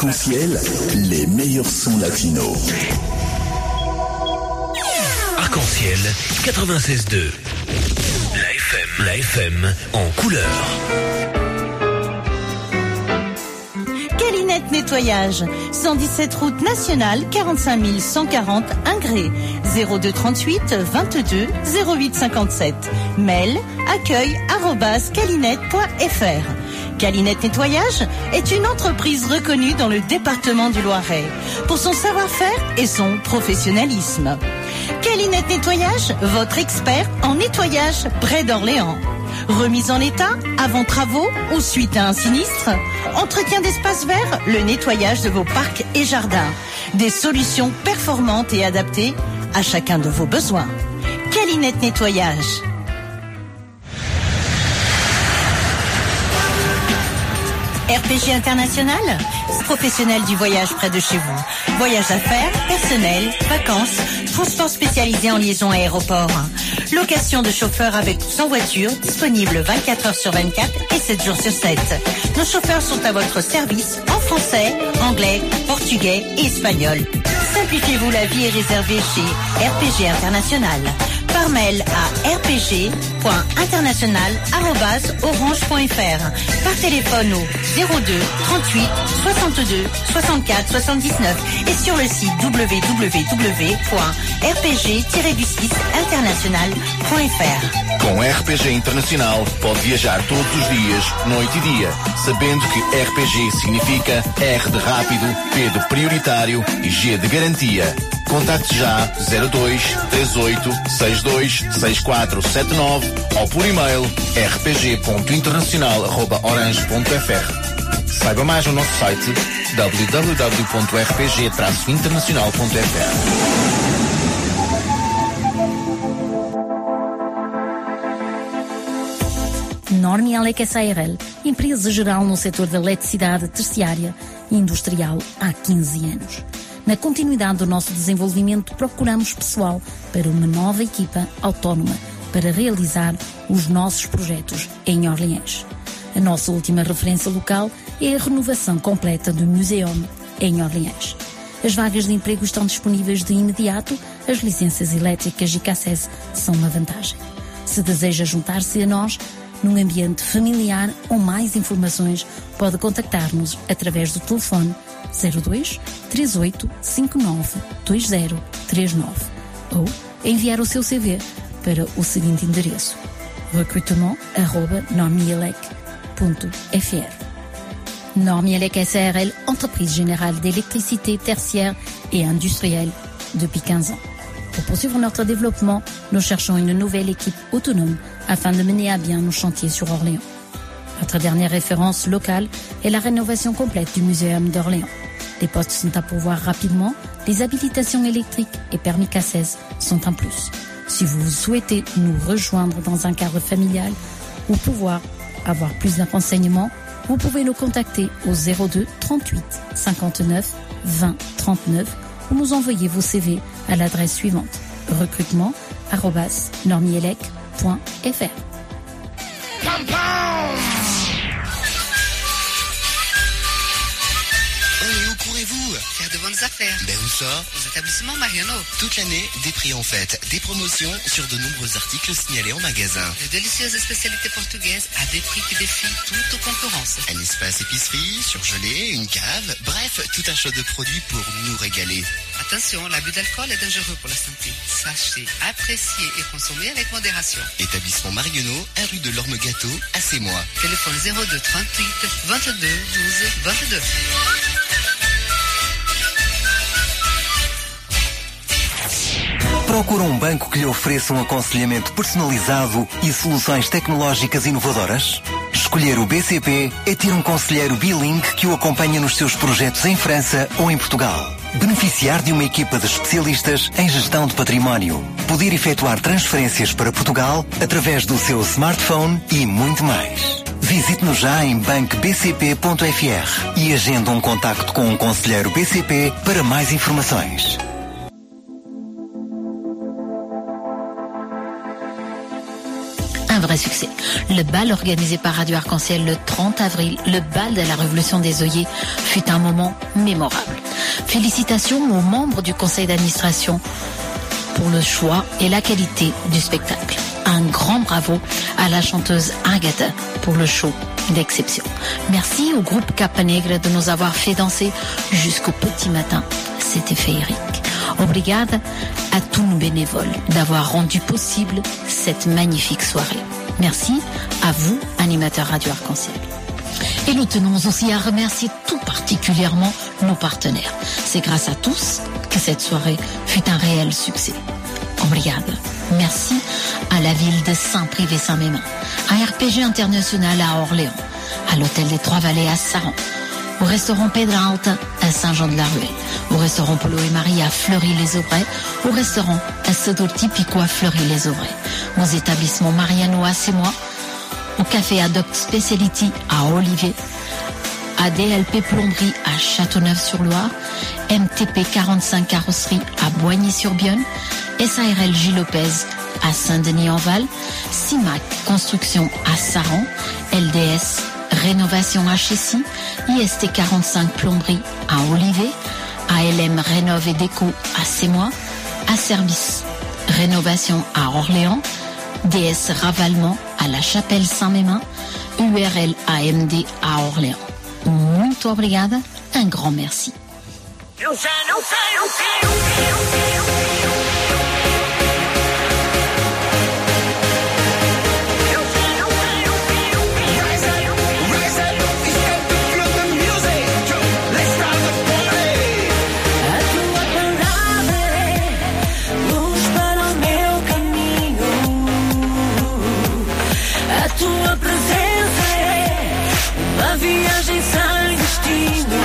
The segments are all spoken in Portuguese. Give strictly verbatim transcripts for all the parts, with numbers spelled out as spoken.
Arc-en-ciel, les meilleurs sons latinos. Arc-en-ciel quatre-vingt-seize deux. La F M, la F M en couleur. Calinette Nettoyage, cent dix-sept route nationale, quarante-cinq mille cent quarante Ingré, zéro deux trente-huit vingt-deux zéro huit cinquante-sept. Mail accueil arobase calinette point f r. Calinette Nettoyage est une entreprise reconnue dans le département du Loiret pour son savoir-faire et son professionnalisme. Calinette Nettoyage, votre expert en nettoyage près d'Orléans. Remise en état, avant travaux ou suite à un sinistre. Entretien d'espaces verts, le nettoyage de vos parcs et jardins. Des solutions performantes et adaptées à chacun de vos besoins. Calinette Nettoyage. R P G International, professionnel du voyage près de chez vous. Voyage d'affaires, personnel, vacances, transport spécialisé en liaison aéroport. Location de chauffeurs avec ou sans voiture, disponible vingt-quatre heures sur vingt-quatre et sept jours sur sept. Nos chauffeurs sont à votre service en français, anglais, portugais et espagnol. Simplifiez-vous la vie et réservez chez R P G International. Par mail à r p g point international arobase orange point f r. Par téléphone au zéro deux trente-huit soixante-deux soixante-quatre soixante-dix-neuf et sur le site w w w point r p g tiret six international point f r. Com R P G Internacional pode viajar todos os dias, noite e dia, sabendo que R P G significa R de rápido, P de prioritário e G de garantia. Contacte já zero dois três oito seis dois seis quatro sete nove ou por e-mail r p g ponto internacional arroba orange ponto f r. Saiba mais no nosso site w w w ponto r p g traço internacional ponto f r. Normielec S A R L, empresa geral no setor da eletricidade terciária e industrial há quinze anos. Na continuidade do nosso desenvolvimento, procuramos pessoal para uma nova equipa autónoma para realizar os nossos projetos em Orleans. A nossa última referência local é a renovação completa do Museum em Orleans. As vagas de emprego estão disponíveis de imediato, as licenças elétricas e C A C E S são uma vantagem. Se deseja juntar-se a nós, num ambiente familiar ou mais informações, pode contactar-nos através do telefone zero dois três oito cinco nove dois zero três nove ou enviar o seu C V para o seguinte endereço: recrutement arroba normielec ponto f r. Normielec S A R L, entreprise générale d'électricité tertiaire et industrielle depuis quinze ans. Pour poursuivre notre développement, nous cherchons une nouvelle équipe autonome afin de mener à bien nos chantiers sur Orléans. Notre dernière référence locale est la rénovation complète du Muséum d'Orléans. Les postes sont à pourvoir rapidement, les habilitations électriques et permis C A C E S sont un plus. Si vous souhaitez nous rejoindre dans un cadre familial ou pouvoir avoir plus de renseignements, vous pouvez nous contacter au zéro deux trente-huit cinquante-neuf vingt trente-neuf ou nous envoyer vos C V à l'adresse suivante: recrutement arobase normielec point f r. Faire de bonnes affaires. Ben où ça? Aux établissements Mariano. Toute l'année, des prix en fête, des promotions sur de nombreux articles signalés en magasin. De délicieuses spécialités portugaises à des prix qui défient toute concurrence. Un espace épicerie, surgelé, une cave, bref, tout un choix de produits pour nous régaler. Attention, l'abus d'alcool est dangereux pour la santé. Sachez, apprécier et consommer avec modération. Établissement Marionneau, un rue de l'Orme Gâteau, à Sémois. Téléphone zéro deux trente-huit vingt-deux douze vingt-deux. Procura um banco que lhe ofereça um aconselhamento personalizado e soluções tecnológicas inovadoras? Escolher o B C P é ter um conselheiro bilingue que o acompanha nos seus projetos em França ou em Portugal. Beneficiar de uma equipa de especialistas em gestão de património. Poder efetuar transferências para Portugal através do seu smartphone e muito mais. Visite-nos já em banco b c p ponto f r e agende um contacto com um conselheiro B C P para mais informações. vrai succès. Le bal organisé par Radio Arc-en-Ciel le trente avril, le bal de la Révolution des œillets, fut un moment mémorable. Félicitations aux membres du conseil d'administration pour le choix et la qualité du spectacle. Un grand bravo à la chanteuse Agatha pour le show d'exception. Merci au groupe Capanegre de nous avoir fait danser jusqu'au petit matin. C'était féerique. Obrigada à tous nos bénévoles d'avoir rendu possible cette magnifique soirée. Merci à vous, animateurs Radio Arc-en-Ciel. Et nous tenons aussi à remercier tout particulièrement nos partenaires. C'est grâce à tous que cette soirée fut un réel succès. Obrigada. Merci à la ville de Saint-Privé-Saint-Mémin, à R P G International à Orléans, à l'hôtel des Trois-Vallées à Saran, au restaurant Pedra Alta à Saint-Jean-de-la-Ruelle, au restaurant Polo et Marie à Fleury-les-Aubrais, au restaurant Assador Typico à Fleury-les-Aubrais, aux établissements Mariano à Sémois, au café Adopt Speciality à Olivier, à D L P Plomberie à Châteauneuf-sur-Loire, M T P quarante-cinq Carrosserie à Boigny-sur-Bionne, S A R L J Lopez à Saint-Denis-en-Val, CIMAC Construction à Saran, L D S Rénovation à Chessy, I S T quarante-cinq Plomberie à Olivet, A L M Rénov et Déco à Sémois, A Service Rénovation à Orléans, D S Ravalement à La Chapelle Saint-Mémin, U R L A M D à Orléans. Muito obrigada, un grand merci. Viagem sem destino.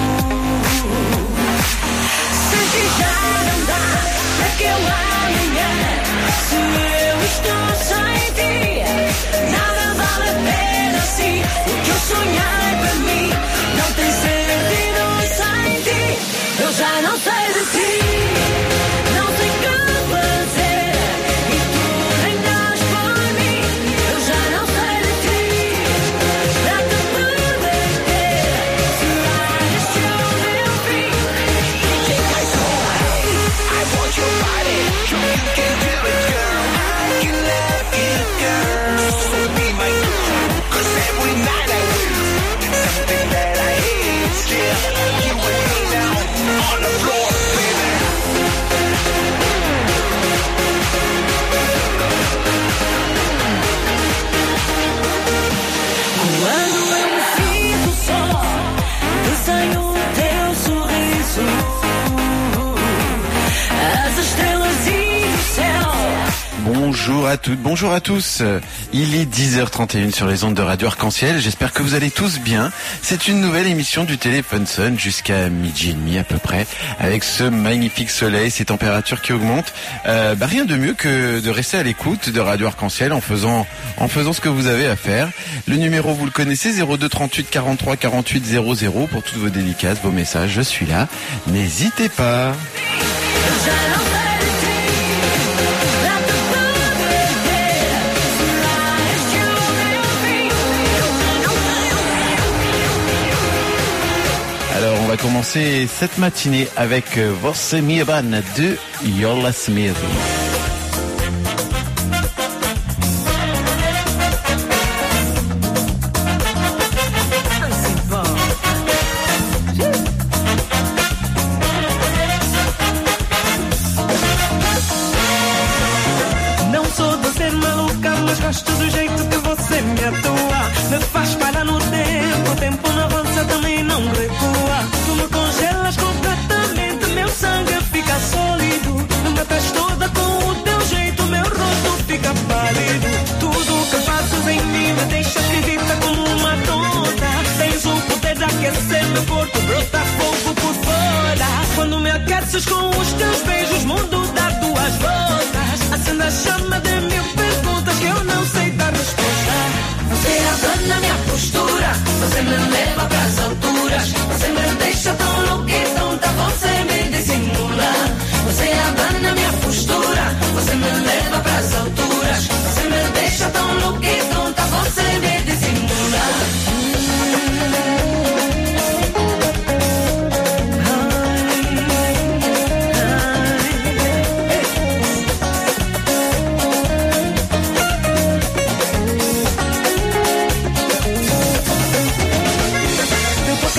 Se quiser andar naquele amanhã, se eu estou sem ti, nada vale a pena assim. O que eu sonhei para mim não tem sentido sem ti. Eu já não sei de ti, não sei o que fazer, e tu nem dás por mim. Eu já não sei de ti, para Bonjour à toutes, bonjour à tous. Il est dix heures trente et une sur les ondes de Radio Arc-en-Ciel. J'espère que vous allez tous bien. C'est une nouvelle émission du Téléphone Sun jusqu'à midi et demi à peu près, avec ce magnifique soleil, ces températures qui augmentent. Euh, bah rien de mieux que de rester à l'écoute de Radio Arc-en-Ciel en faisant, en faisant ce que vous avez à faire. Le numéro, vous le connaissez, zéro deux trente-huit quarante-trois quarante-huit zéro zéro pour toutes vos dédicaces, vos messages. Je suis là. N'hésitez pas. Alors, on va commencer cette matinée avec Você Me Abana de Yola Smith. Não sou de ser maluca, mas gosto do jeito que você me atua. Me faz parar no tempo, o tempo não avança, também não recua. Tu me congelas completamente, meu sangue fica sólido. Me matas toda com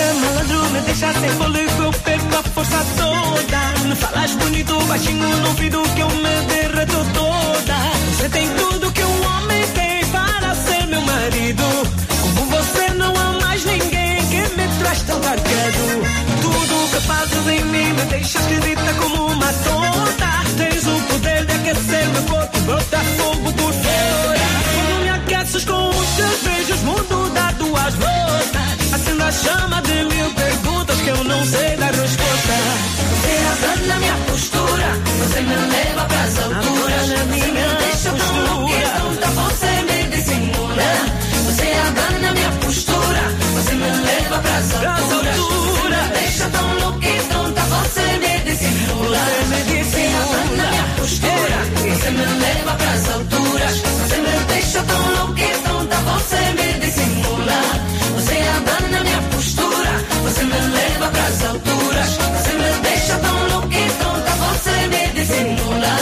Você malandro me deixa sem fôlego, eu perco a força toda. Me falas bonito, baixinho no ouvido que eu me derreto toda. Você tem tudo que um homem tem para ser meu marido. Como você não há mais ninguém que me traz tão carregado. Tudo que fazes em mim me deixa esquisita como uma tonta. Tens o poder de aquecer meu corpo, brota fogo por fora. Quando me aqueces com os teus beijos, mundo dá duas voltas. Acendo a chama de mil perguntas que eu não sei dar resposta. Você abana minha postura, você me leva pras alturas. Você me deixa tão louca, tonta, você me dissimula. Você abana minha postura, você me leva pras alturas. Você me deixa tão louca e tonta, você me dissimula. Você abana minha postura, você me leva pras alturas. Você me deixa tão louca e tonta, você me dissimula. Você abana minha postura, você me leva pras alturas. Você me deixa tão louca e tonta, você me dissimula.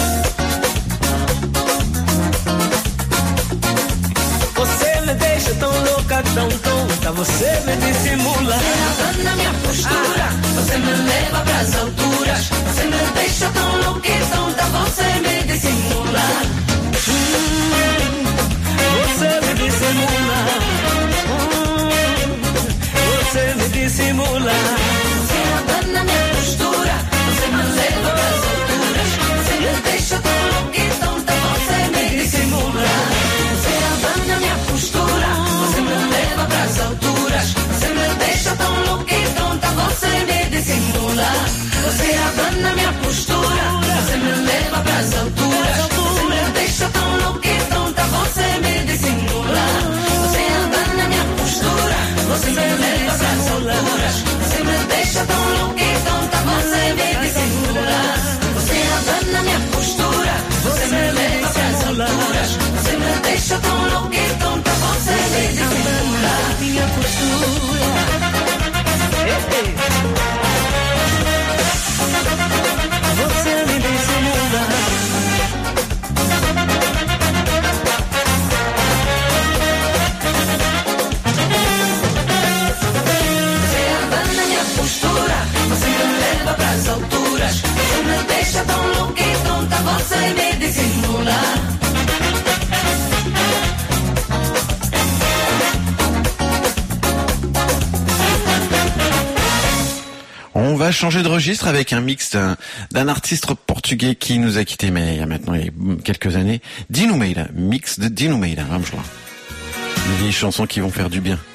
Você me deixa tão louca, tão tonta, você me dissimula. Você abana minha postura, você me leva pras alturas. Você me deixa tão louca e tonta, você me dissimula. Hum, você me dissimula. Hum, você me dissimula. Você abana minha postura, você me leva pras alturas. Você me deixa tão louca e tonta, você me dissimula. Você abana minha postura, você me leva pras alturas. Você me deixa tão louca e tonta, você me dissimula. Você abana minha postura, você me leva pras alturas. Você me deixa tão louca e tonta, você me dissimula. Você abana minha postura, você me leva pras alturas. Você me deixa tão louca e tonta, você me dissimula. Você abana minha postura, você me leva pras alturas. Você me deixa tão louca e tonta, você me dissimula. Minha postura. Você me dissimula. Você abana minha postura, você me leva pras alturas. Você me deixa tão louca e tonta, você me dissimula. On va changer de registre avec un mix d'un, d'un artiste portugais qui nous a quittés mais il y a maintenant il y a quelques années. Dino Meira, mix de Dino Meira, vamos lá. Des vieilles chansons qui vont faire du bien.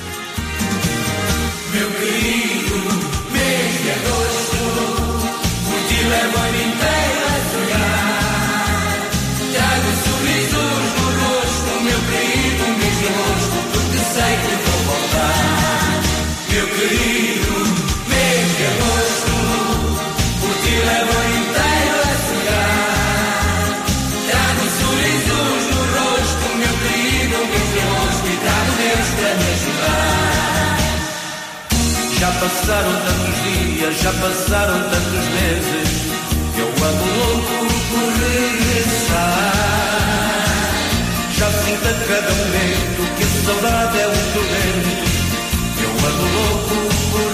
Meu querido, mês de agosto, por ti levo a vida inteira a sonhar. Trago sorrisos no rosto, meu querido, mês de agosto, porque sei que vou voltar. Meu querido, mês de agosto, por ti levo a vida inteira a sonhar. Trago sorrisos no rosto, meu querido, mês de agosto, e trago Deus para me ajudar. Já passaram tantos dias, já passaram tantos meses, que eu ando louco por regressar. Já sinto a cada momento que a saudade é um tormento, que eu ando louco por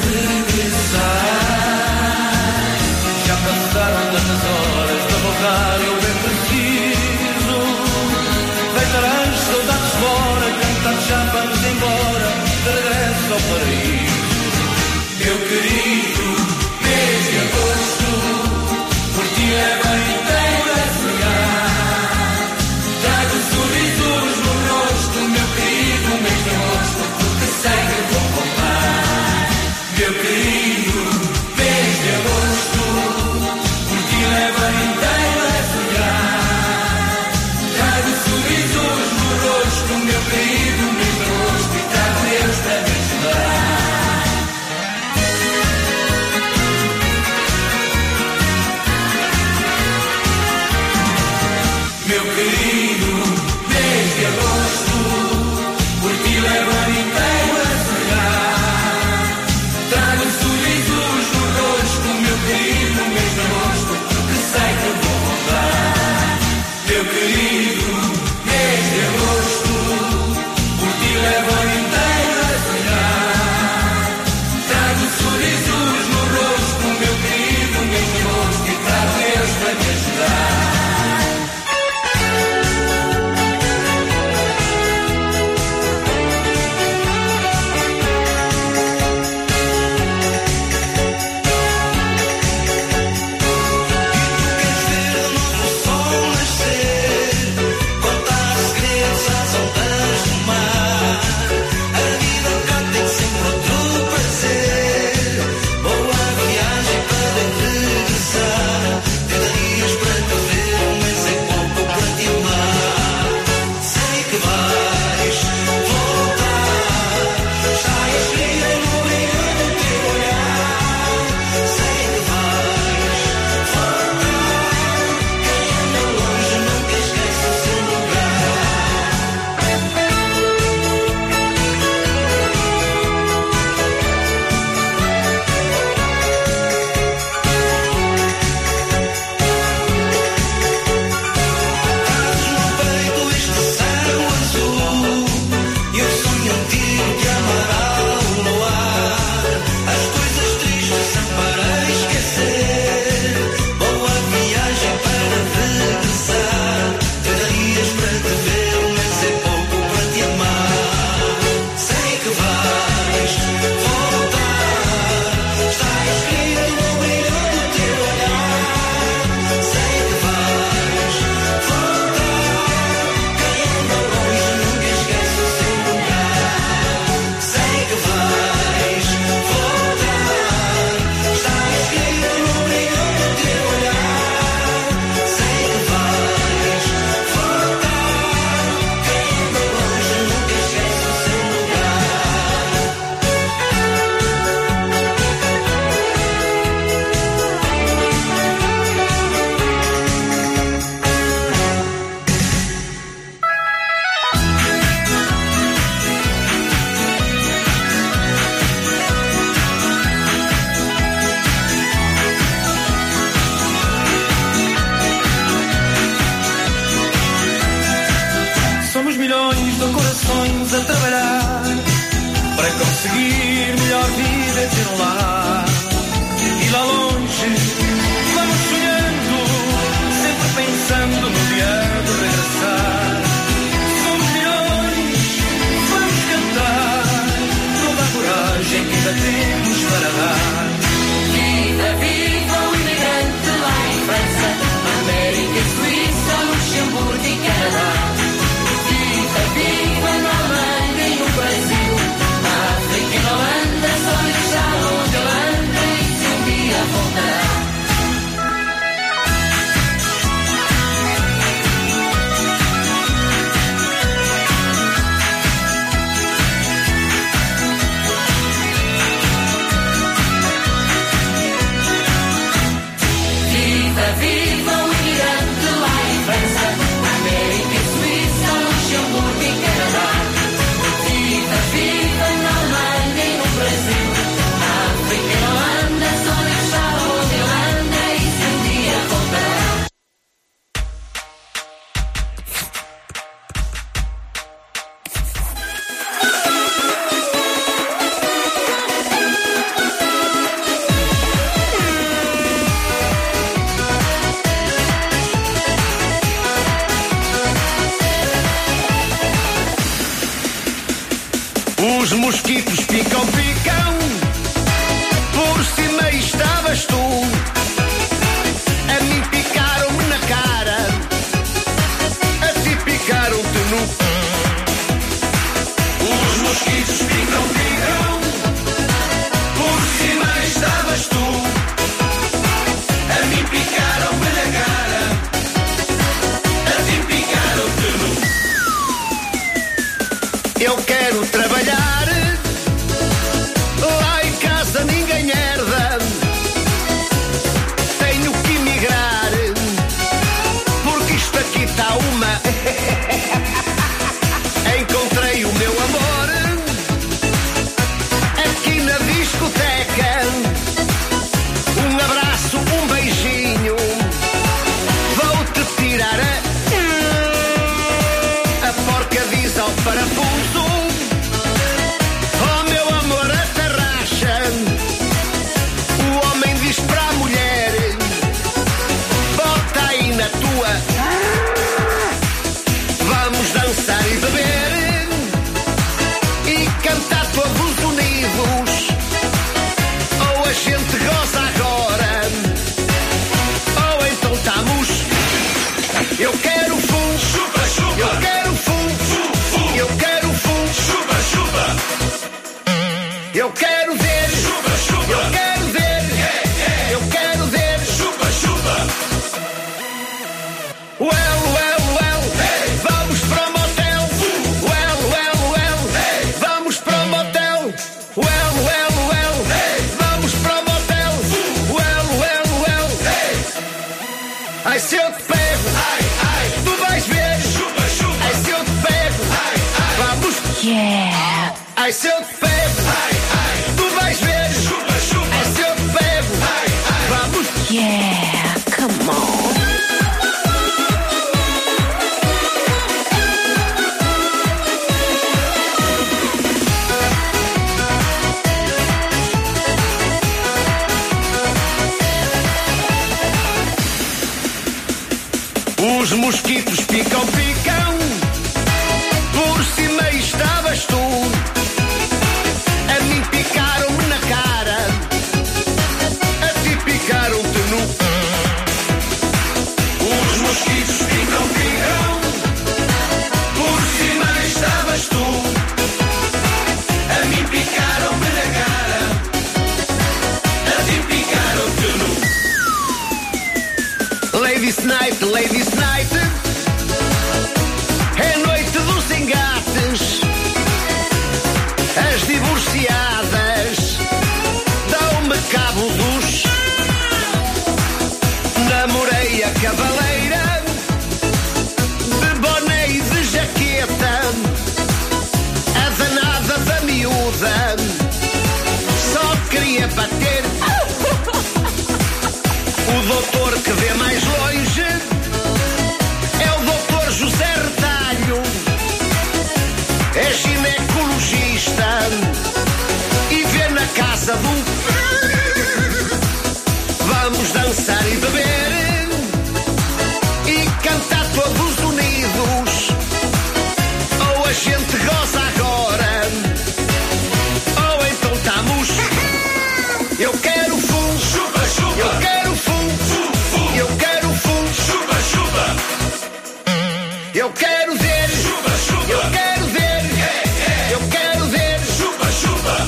regressar. Já passaram tantas horas de voltar, eu bem preciso. Deitarás saudades fora, cantar já vamos embora, de regresso ao paraíso. Meu querido, mês de agosto, por ti levo a inteira a sonhar. Trago sorrisos no rosto, meu querido, mês de agosto, porque sei que vou voltar. Meu querido, mês de agosto, por ti levo a inteira a sonhar. Trago sorrisos no rosto, meu querido, mês de agosto, e trago Deus para me ajudar. Meu querido, mês de agosto, por ti levo a vida inteira a sonhar. Trago sorrisos mosquitos picam, picam. Por cima estavas tu. A mim picaram-me na cara. A ti picaram-te no. Os mosquitos picam, picam. Por cima estavas tu. A mim picaram-me na cara. A ti picaram-te no. Eu quero trabalhar. Lá em casa ninguém herda. Tenho que emigrar. Porque isto aqui está uma. Encontrei o meu amor aqui na discoteca. Um abraço, um beijinho. Vou-te tirar a. A porca diz ao parafuso. Oh meu amor, atarraxa. O homem diz para a mulher. Bota aí na tua. Vamos dançar e beber. E cantar todos unidos. Ou a gente goza agora. Ou então estamos. Eu quero fum. Chupa, chupa. Eu quero fum. Fum, fum. Eu quero fum. Chupa, chupa. Eu quero ver. Chupa, chupa. Eu quero ver. Yeah, yeah. Eu quero ver. Chupa, chupa. Well, well, well. Hey. Vamos para o motel. Well, well, well. Hey. Vamos para o motel. Well, well, well. Hey. Vamos para o motel. Well, well, well. Hey. Ai, se eu te pego. Ai, ai. Tu vais ver. Chupa, chupa. Ai, se eu te pego. Ai, ai. Vamos. Yeah. Ai, se eu te pego. Ai, ai. Tu vais ver. Chupa, chupa. Ai, se eu te pego. Ai, ai. Vamos. Yeah. Come on. Os mosquitos picam, picam. Por cima estavas tu. A mim picaram-me na cara. A ti picaram-te no. Os mosquitos picam, picam. Por cima estavas tu. A mim picaram-me na cara. A ti picaram-te no. Ladies night, ladies night. É noite dos engates. As divorciadas dão-me cabo dos. Namorei a cavaleira de boné e de jaqueta. A danada da miúda só queria bater. O doutor que vê mais longe é o doutor José Retalho. É ginecologista e vê na casa do. Vamos dançar e beber e cantar todos unidos. Ou a gente goza agora. Ou então estamos. Eu quero fum. Chupa, chupa. Eu quero fum. Fum, fum. Eu quero fum. Chupa, chupa. Eu quero ver. Chupa, chupa. Eu quero ver. Yeah, yeah. Eu quero ver. Chupa, chupa.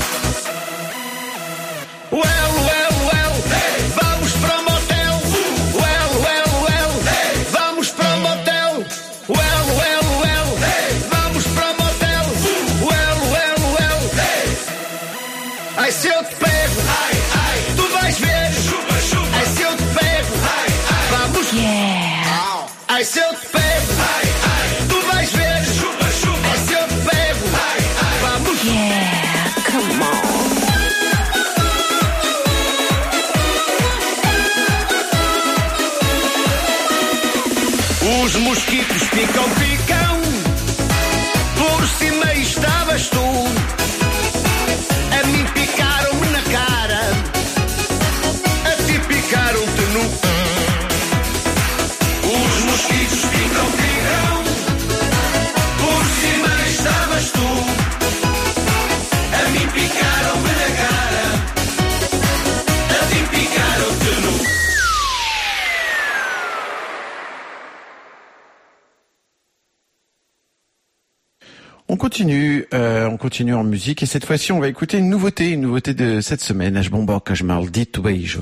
Well, well, well. Hey. Vamos para o motel. Well, well, well. Hey. Vamos para o motel. Well, well, well. Hey. Vamos para o motel. Well, well, well. Hey. Ai, se eu te pego. Ai, ai. Tu vais ver. Chupa, chupa. Ai, se eu te pego. Ai, ai. Vamos. Yeah. Ai, se eu te pego. Ai, ai. Tu vais ver. Chupa, chupa. Ai, se eu te pego. Ai, ai. Vamos. Yeah. Come on. Os mosquitos picam, picam. Por cima estavas tu. A mim picaram-me na cara. A ti picaram-te no. Os mosquitos picam, picam. Por cima estavas tu. A On continue, euh, on continue en musique et cette fois-ci on va écouter une nouveauté, une nouveauté de cette semaine. As bombocas maldito beijo.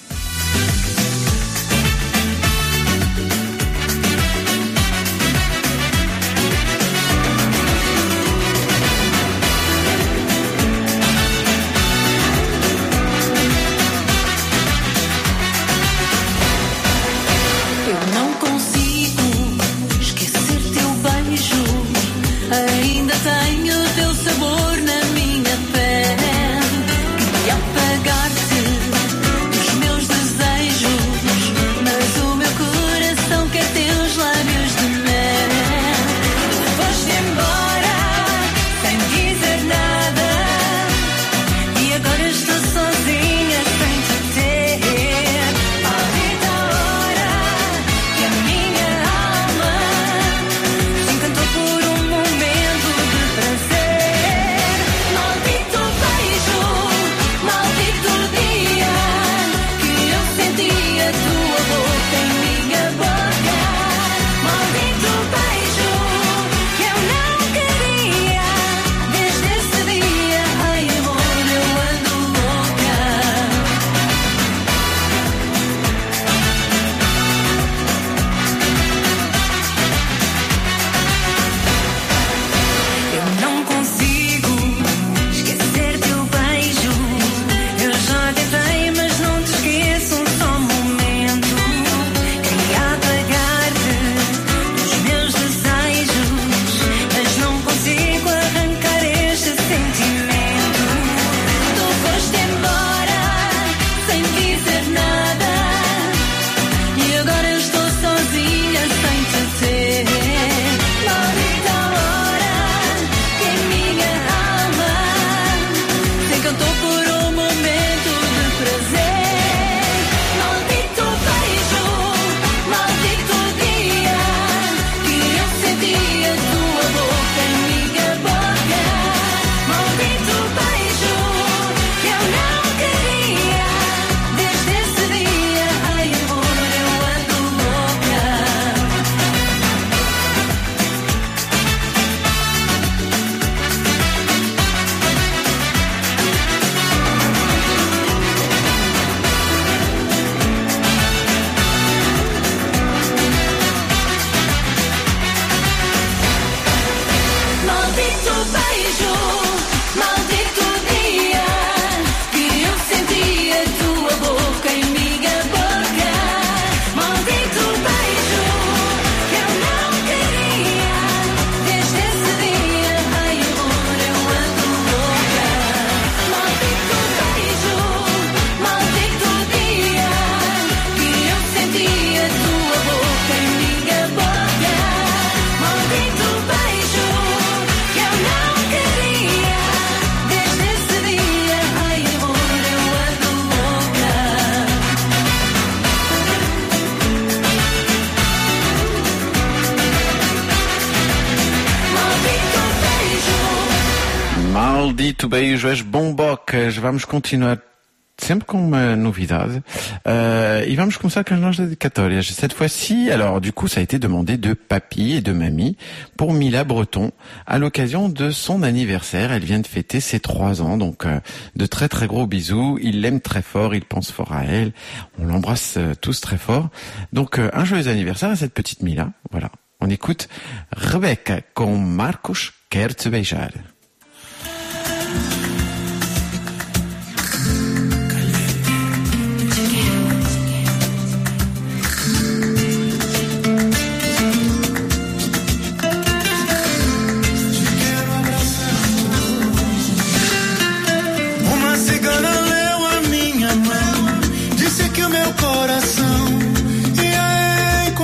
Maldito beijo, as bombocas. Vamos continuar sempre com uma novidade. Euh, et vamos começar com as nossas dedicatórias. Cette fois-ci, alors du coup, ça a été demandé de papy et de mamie pour Mila Breton à l'occasion de son anniversaire. Elle vient de fêter ses trois ans, donc euh, de très très gros bisous. Il l'aime très fort, il pense fort à elle. On l'embrasse euh, tous très fort. Donc euh, un joyeux anniversaire à cette petite Mila. Voilà. On écoute Rebecca com Marcos Quer Te Beijar.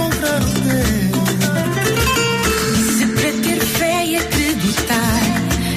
Se para ter fé e acreditar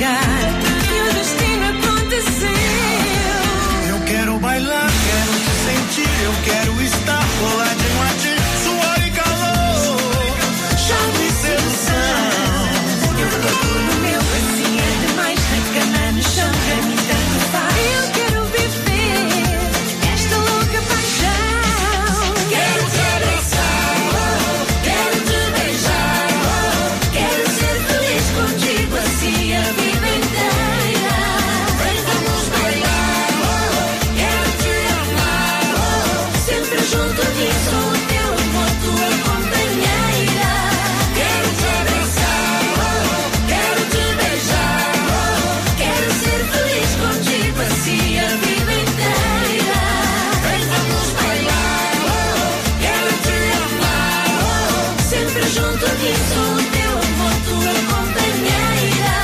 brilhar e o destino aconteceu. Eu quero bailar, quero te sentir, eu quero estar coladinho a ti, suor e calor, charme e sedução. Eu toco no meu assim é demais, na cama, no chão, pra mim tanto faz. Eu quero viver esta louca paixão. Quero te abraçar, quero te beijar, quero ser feliz contigo assim a vida inteira. Vem, vamos bailar, quero te amar, sempre junto a mim, sou o teu amor, tua companheira. Quero te abraçar, quero te beijar, quero ser feliz contigo assim a vida inteira. Vem, vamos bailar, quero te amar, sempre junto a mim, sou o teu amor, tua companheira.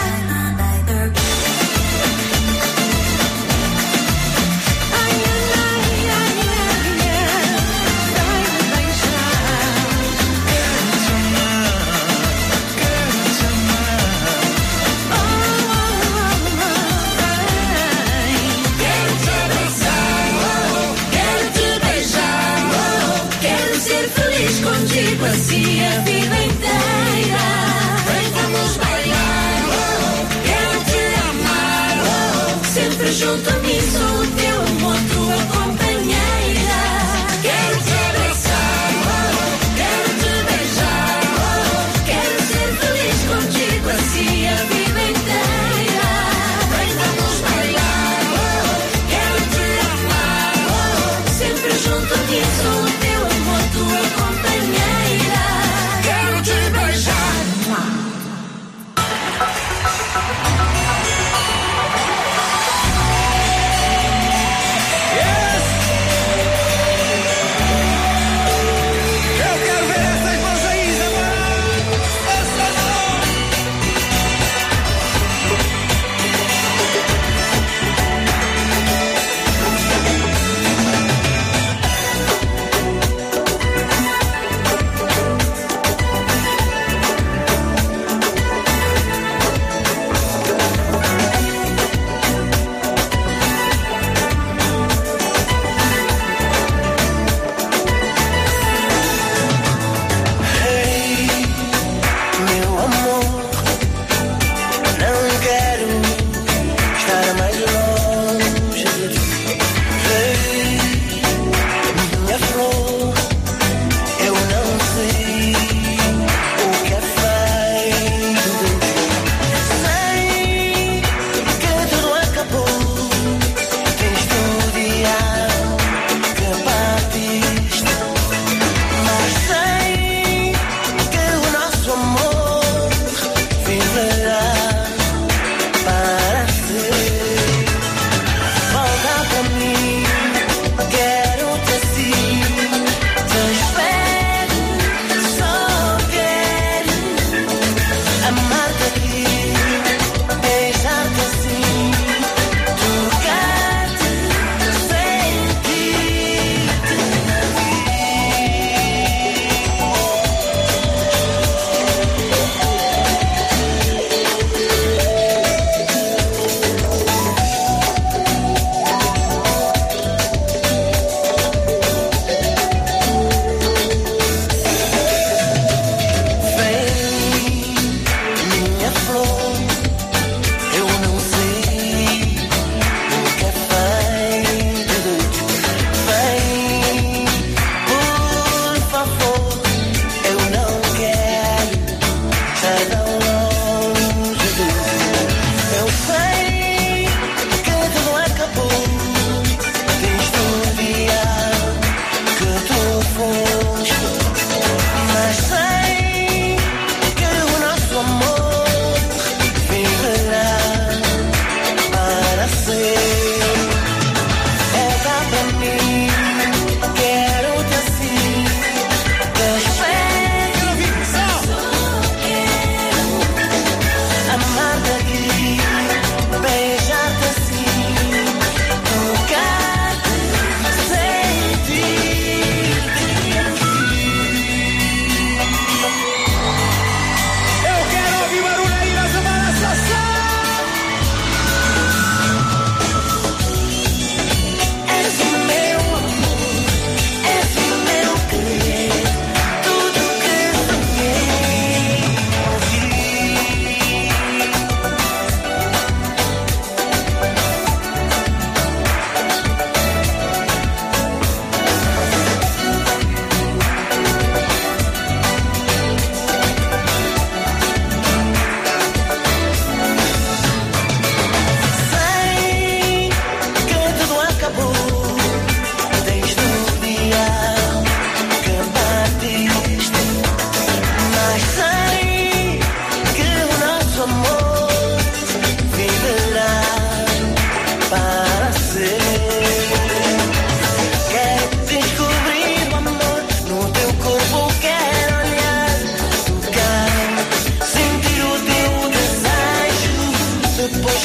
Ai, ai, ai, ai, ai, vai me beijar. Quero te amar, quero te amar. Oh, oh, oh, ai. Quero te abraçar, quero te beijar, quero ser feliz contigo assim a vida inteira. Vem, vamos bailar, quero te amar, sempre junto a mim, sou o teu amor, tua companheira. Quero te abraçar, quero te beijar, quero ser feliz contigo assim a vida inteira. Vem, vamos bailar, quero te amar, sempre junto a mim, sou o teu amor, tua companheira. Quero te beijar.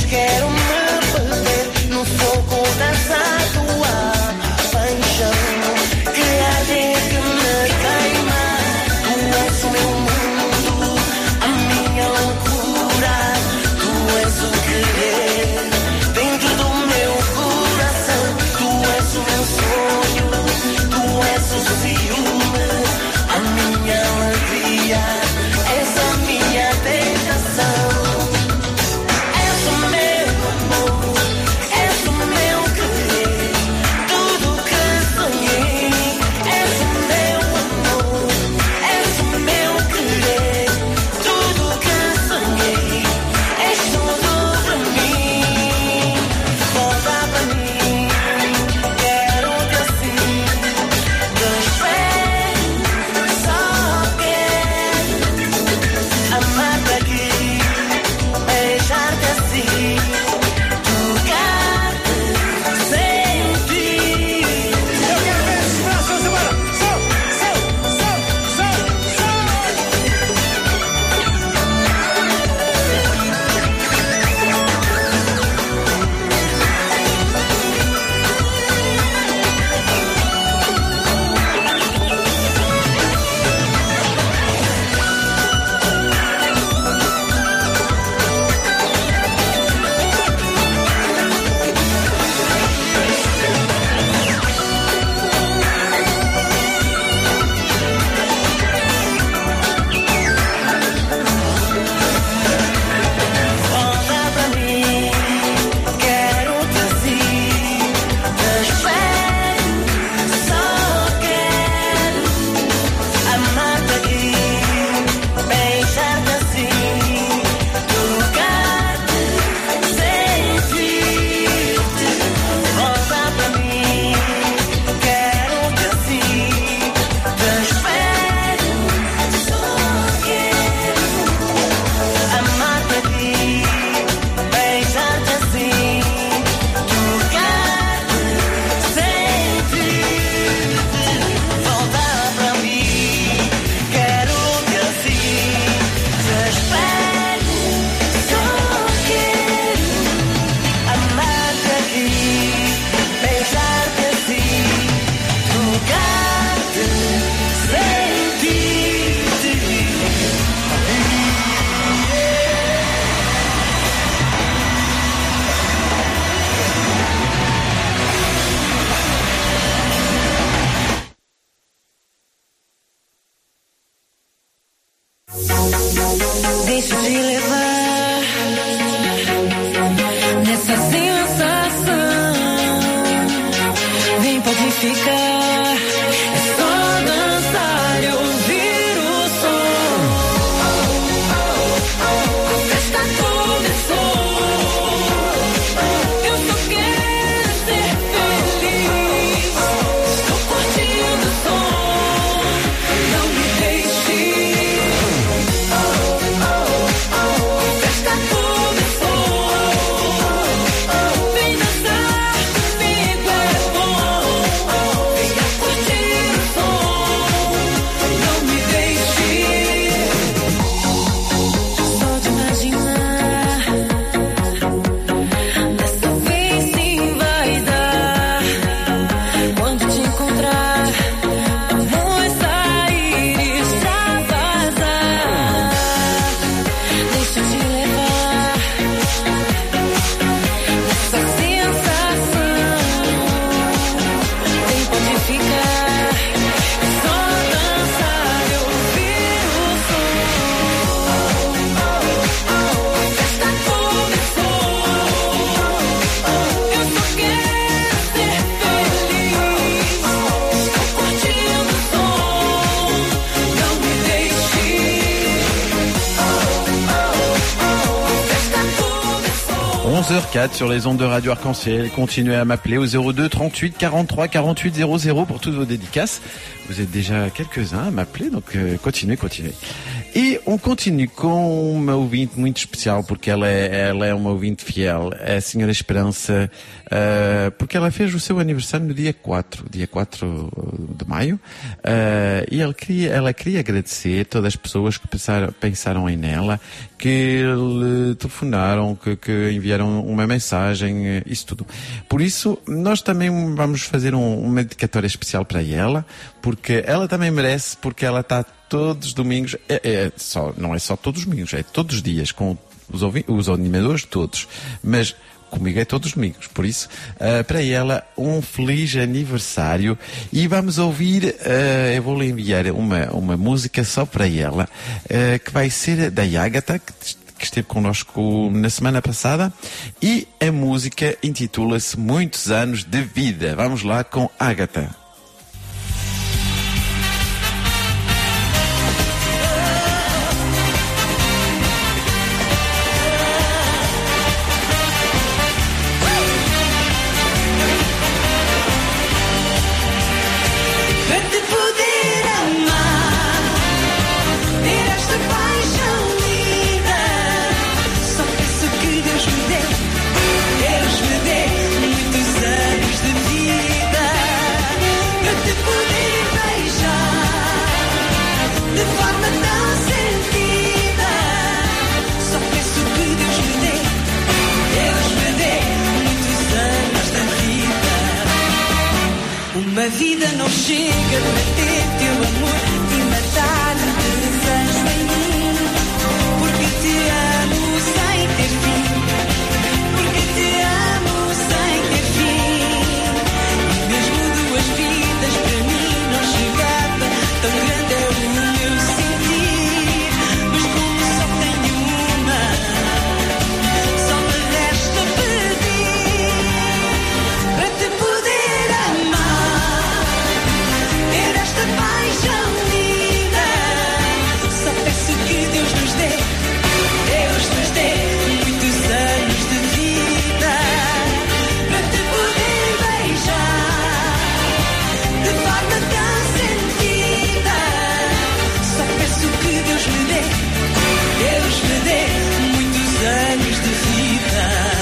quero me perder no fogo dessa tua paixão que arde, que me queima. Tu és o meu mundo, a minha loucura. Tu és o querer dentro do meu coração. Tu és o meu sonho, tu és o ciúme, a minha alegria, és a minha tentação. És o meu amor, és o meu querer, tudo que sonhei. És o meu amor, és o meu querer, tudo que sonhei. És tudo pra mim, volta pra mim. Quero-te assim, dos pés, só quero amar-te aqui, beijar-te assim, tocar-te, sentir. Eu quero ver esses braços agora. Sol, sol, sol, sol, volta pra mim. Quero-te assim, dos pés, só quero amar-te aqui, beijar-te assim, tocar-te, sentir-te. Volta pra mim. Quero-te assim, dos pés, só quero amar-te aqui, beijar-te assim, tocar-te, sentir-te. Volta pra mim. Quero-te assim, dos pés, só quero amar-te aqui, beijar-te assim, tocar-te, sentir-te. Deixa te levar nessa sensação. Vem, pode ficar. É só dançar e ouvir o som. A festa começou. Eu só quero ser feliz. Estou curtindo o som. Não me deixe. A festa começou. Vem dançar comigo, é bom. Venha curtir o som. Não me deixe. Só de imaginar. Dessa vez sim vai dar. Quando te encontrar, vamos sair e extravasar. Deixa eu te levar nessa sensação. Vem, pode ficar. É só dançar e ouvir o som. A festa começou. Eu só quero ser feliz. Estou curtindo o som. Não me deixe. A festa começou. onze heures quatre sur les ondes de Radio Arc-en-Ciel. Continuez à m'appeler au zéro deux trente-huit quarante-trois quarante-huit zéro zéro pour toutes vos dédicaces. Vous êtes déjà quelques-uns à m'appeler, donc euh, continuez, continuez. E on continue com uma ouvinte muito especial, porque ela é, ela é uma ouvinte fiel, é a senhora Esperança, uh, porque ela fez o seu aniversário no dia quatro, dia quatro de maio, uh, e ela queria, ela queria agradecer todas as pessoas que pensaram, pensaram em nela, que lhe telefonaram, que, que enviaram enviaram uma mensagem, isso tudo. Por isso, nós também vamos fazer um, uma dedicatória especial para ela, porque ela também merece, porque ela está todos os domingos, é, é só, não é só todos os domingos, é todos os dias, com os, ouvi- os animadores todos, mas comigo é todos os domingos, por isso, uh, para ela, um feliz aniversário. E vamos ouvir, uh, eu vou lhe enviar uma, uma música só para ela, uh, que vai ser da Ágata, que, que esteve connosco na semana passada, e a música intitula-se Muitos Anos de Vida. Vamos lá com Ágata. Para te poder amar, ter esta paixão linda, só peço que Deus me dê, Deus me dê muitos anos de vida, para te poder beijar de forma tão sentida. Só peço que Deus me dê, Deus me dê muitos anos de vida. Uma vida não chega para ter teu amor e matar-me de desejo em mim. Porque te amo sem ter fim. Porque te amo sem ter fim. E mesmo duas vidas para mim não chegava. Tão grande é o meu sentir. Mas como só tenho uma, só me resta pedir para te poder amar, ter esta paixão linda. Só peço que Deus nos dê, Deus nos dê muitos anos de vida, para te poder beijar de forma tão sentida. Só peço que Deus me dê, Deus me dê muitos anos de vida.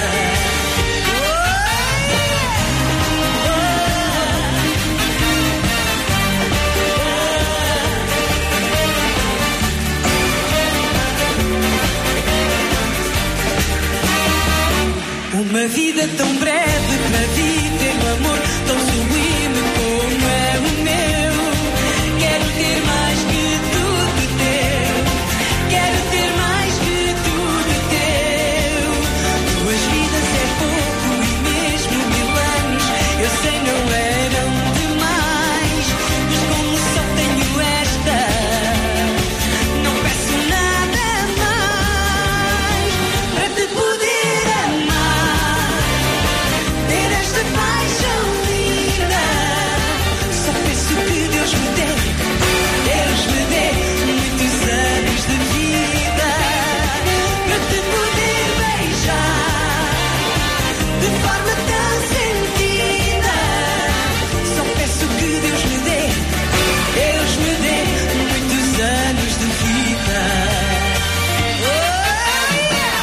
Uma vida tão breve para viver um amor tão sublime como é o meu. Quero ter mais que tudo teu. Quero ter mais que tudo teu. Duas vidas é pouco e mesmo mil anos eu sei não eram demais. Mas como só tenho esta, não peço nada mais para te poder amar, ter esta paixão linda. Só peço que Deus me dê, Deus me dê muitos anos de vida, para te poder beijar de forma tão sentida. Só peço que Deus me dê, Deus me dê muitos anos de vida. Oh, yeah!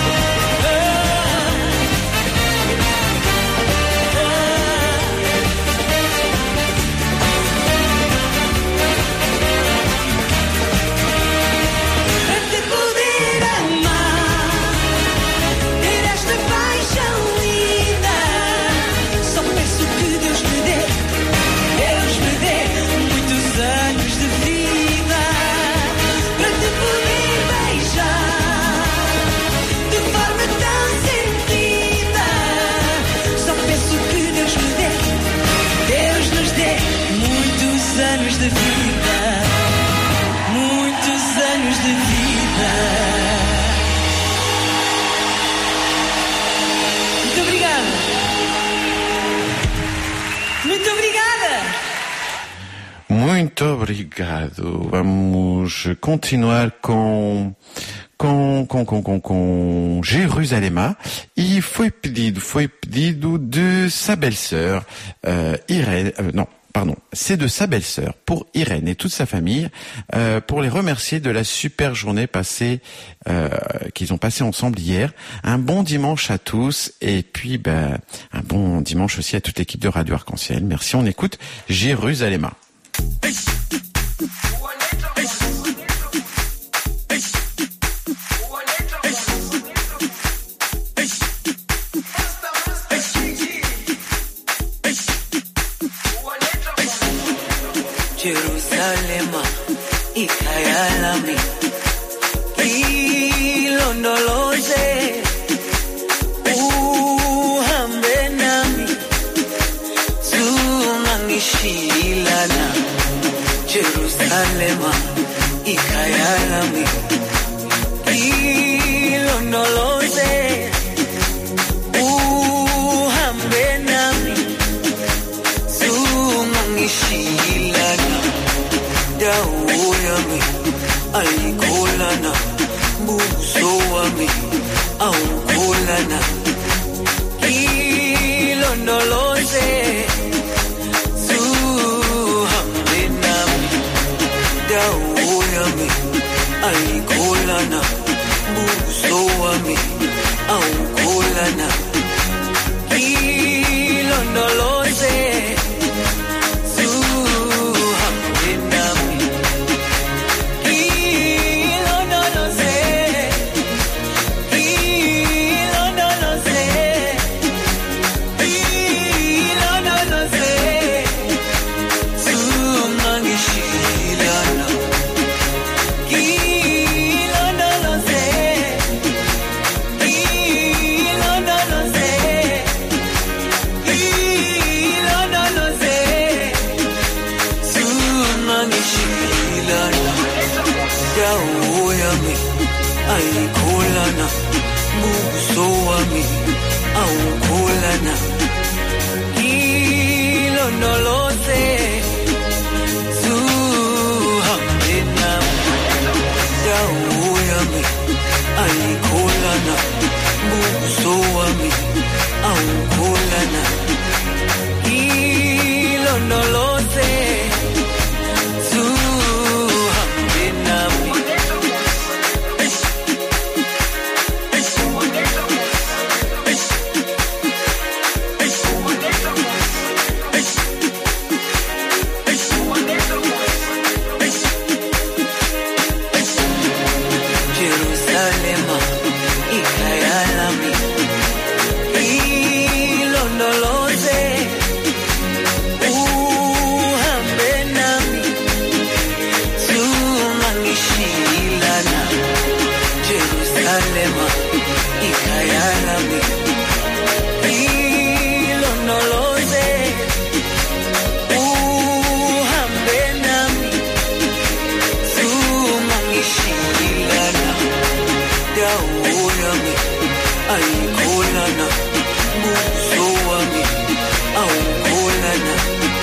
Para te poder amar, ter esta paixão linda. Só peço que Deus me dê, Deus me dê muitos anos de vida, para te poder beijar de forma tão sentida. Só peço que Deus me dê, Deus nos dê muitos anos de vida, muitos anos de vida. Muito obrigada. Muito obrigada. Muito obrigado. Vamos continuar com com com com com, com Jerusalema. E foi pedido, foi pedido de sa belle-sœur euh, Irène. Euh, non. Pardon, c'est de sa belle-sœur pour Irène et toute sa famille, euh, pour les remercier de la super journée passée euh, qu'ils ont passée ensemble hier. Un bon dimanche à tous et puis ben, un bon dimanche aussi à toute l'équipe de Radio Arc-en-Ciel. Merci, on écoute Jerusalema. Hey! Jerusalema ikhaya lami ilondoloze uhambe nami zungangishilana Jerusalema ikhaya lami ilondoloze uhambe nami zungangishilana dawo yami ayikholana buso wami awukholana ilondoloze zuhambe nami dawo yami ayikholana buso wami awukholana ilondoloze zuhambe nami ilondoloze ilondoloze ilondoloze zungangishilana ilondoloze ilondoloze ilondoloze zungangishilana dawo yami ayikholana buso wami awukholana ilondoloze zuhambe nami dawo yami ayikholana buso wami awukholana ilondoloze zuhambe nami Jerusalema ikhaya lami ilondoloze uhambe nami zungangishilana Jerusalema ikhaya lami ilondoloze uhambe nami zungangishilana dawo yami ayikholana buso wami awukholana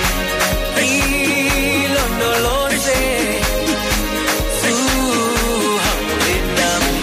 ilondoloze zuhambe nami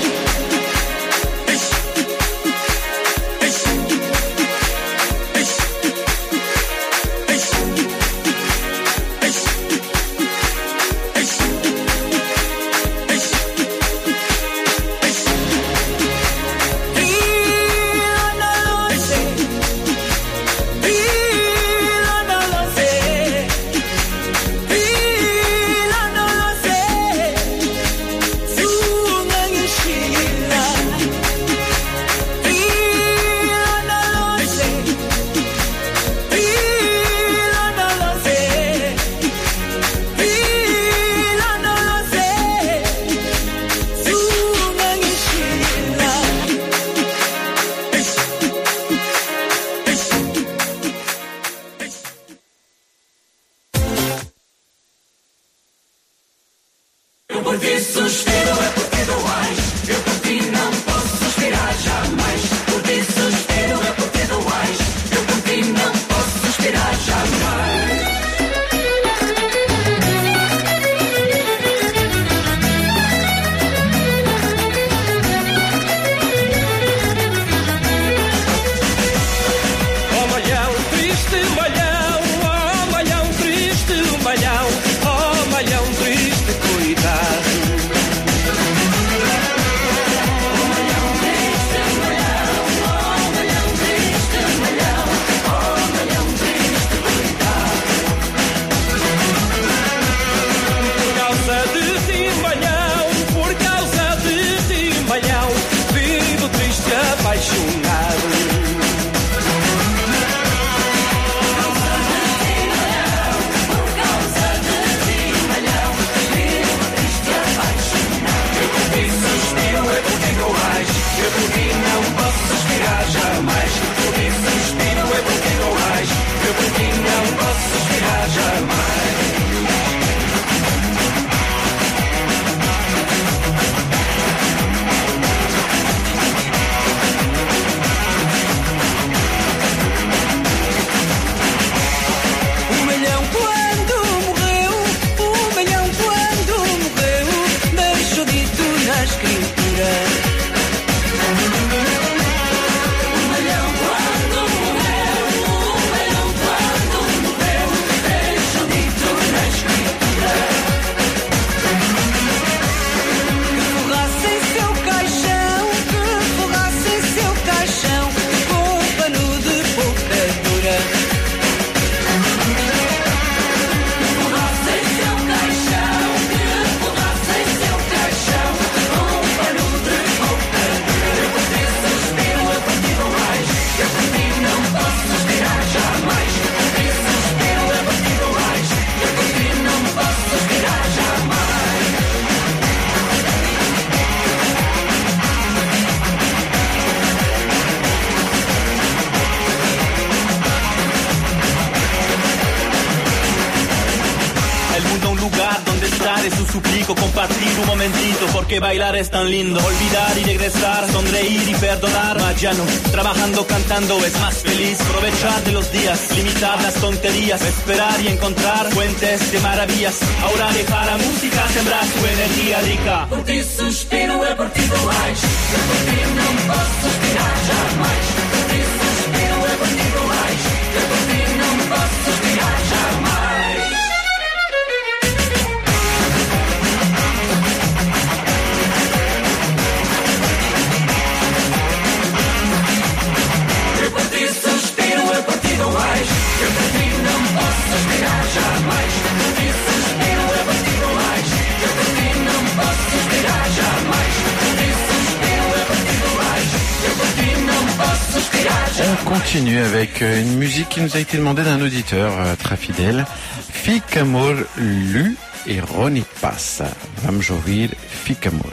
suplico compartir un momentito, porque bailar es tan lindo. Olvidar y regresar, sonreír y perdonar. Mas ya no, trabajando, cantando es más feliz. Aprovechar de los días, limitar las tonterías, esperar y encontrar fuentes de maravillas. Ahora dejar a música sembrar su energía rica. Por ti suspiro, é por ti dou mais. Eu por ti não posso suspirar jamais. Por ti suspiro, é por ti dou mais. Eu por ti não posso suspirar jamais. Eu por ti suspiro, eu por ti dou mais. Eu por ti não posso suspirar jamais. Por ti suspiro, eu por ti dou mais. Eu por ti não posso suspirar jamais. Por ti suspiro, eu por ti dou mais. Eu por ti não posso suspirar jamais. On continue avec une musique qui nous a été demandée d'un auditeur euh, très fidèle. Fica Amor Lu et Ronnie Passa. Vamos ouvir Fica Amor.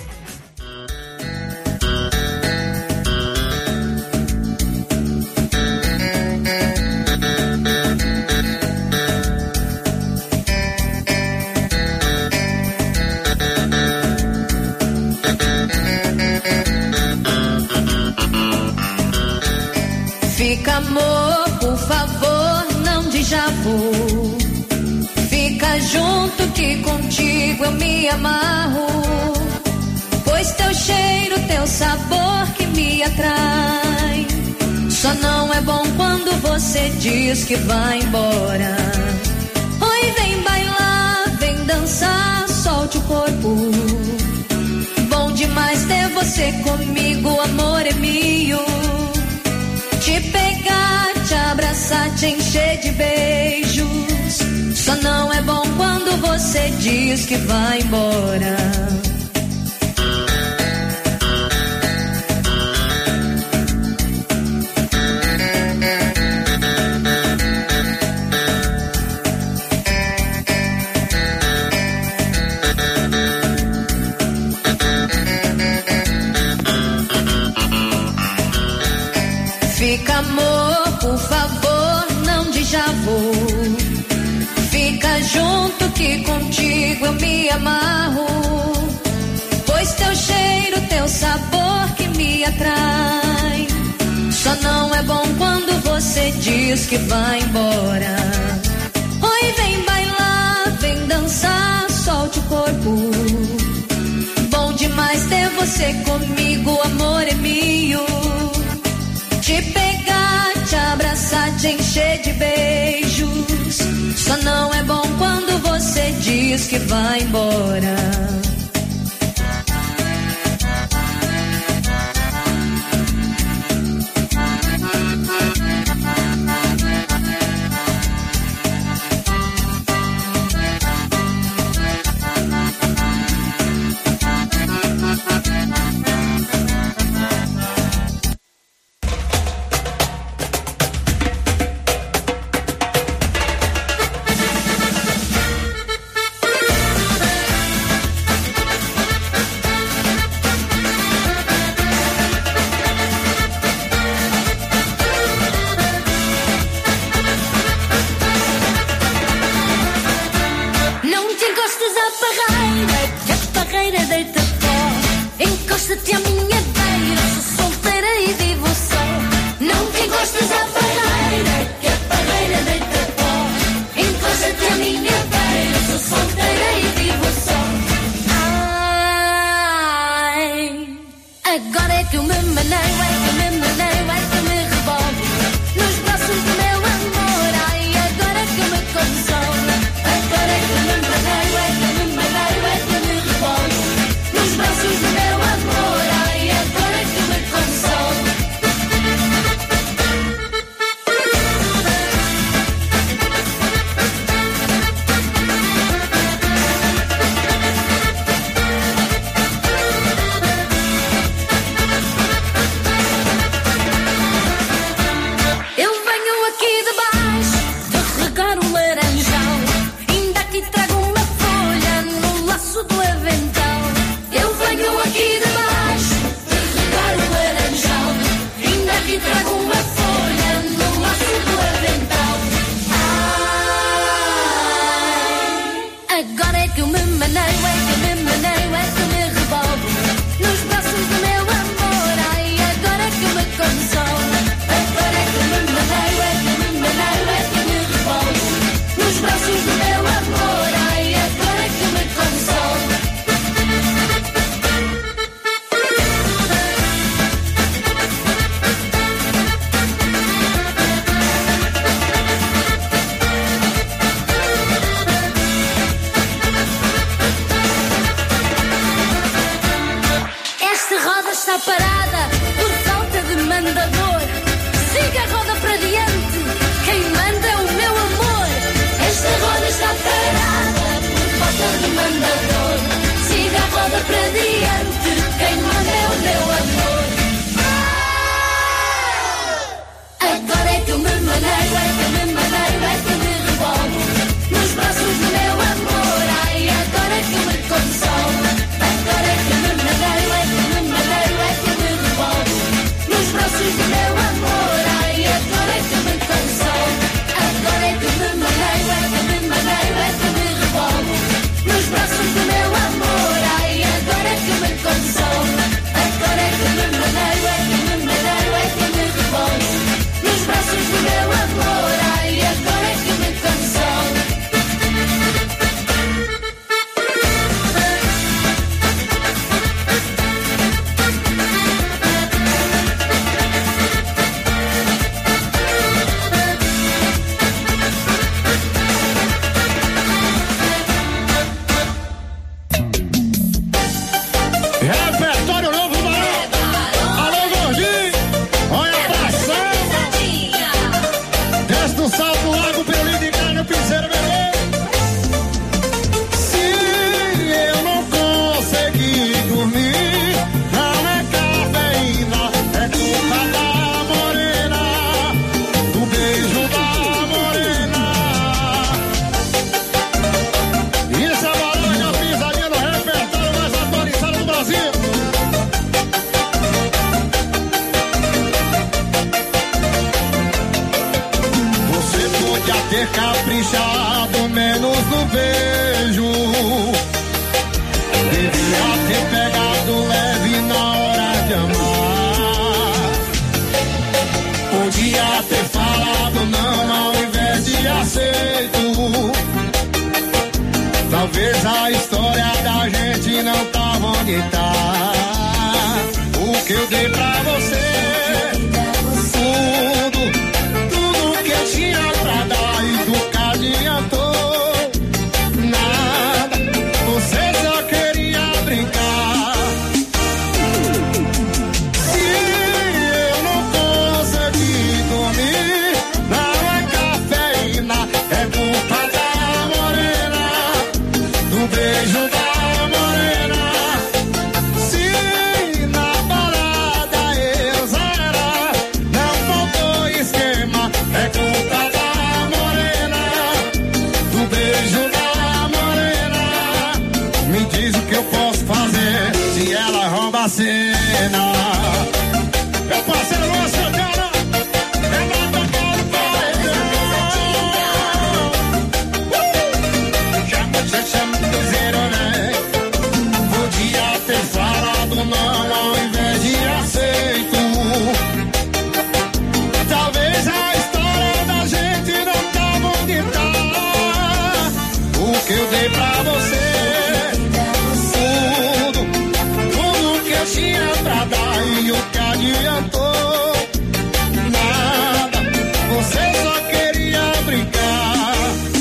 Fica amor, por favor, não diz já vou. Fica junto que contigo eu me amarro. Pois teu cheiro, teu sabor que me atrai. Só não é bom quando você diz que vai embora. Oi, vem bailar, vem dançar, solte o corpo. Bom demais ter você comigo, amor é meu. Te pegar, te abraçar, te encher de beijos. Só não é bom quando você diz que vai embora. Fica amor, por favor, não diz já vou. Fica junto que contigo eu me amarro. Pois teu cheiro, teu sabor que me atrai. Só não é bom quando você diz que vai embora. Oi, vem bailar, vem dançar, solte o corpo. Bom demais ter você comigo, amor é meu. Te pegar, te abraçar, te encher de beijos. Só não é bom quando você diz que vai embora. ser caprichado, menos no beijo. Devia ter pegado leve na hora de amar. Podia ter falado não ao invés de aceito. Talvez a história da gente não tava onde tá. O que eu dei pra você, tudo, tudo que eu tinha pra dar e do que adiantou. Nada, você só queria brincar. Se eu não consegui dormir, não é cafeína, é culpa da morena, do beijo da morena. Se na balada eu zera, não faltou esquema, é culpa da morena, do beijo da morena. Me diz o que eu posso fazer se ela rouba a cena. Meu parceiro, Luan Santana, ela tocou no paredão. Já você chama do zero, né? Podia ter falado não ao invés de aceito. Talvez a história da gente não tava onde tá. O que eu dei pra você, tudo, tudo que eu tinha pra dar e o que adiantou. Nada, você só queria brincar.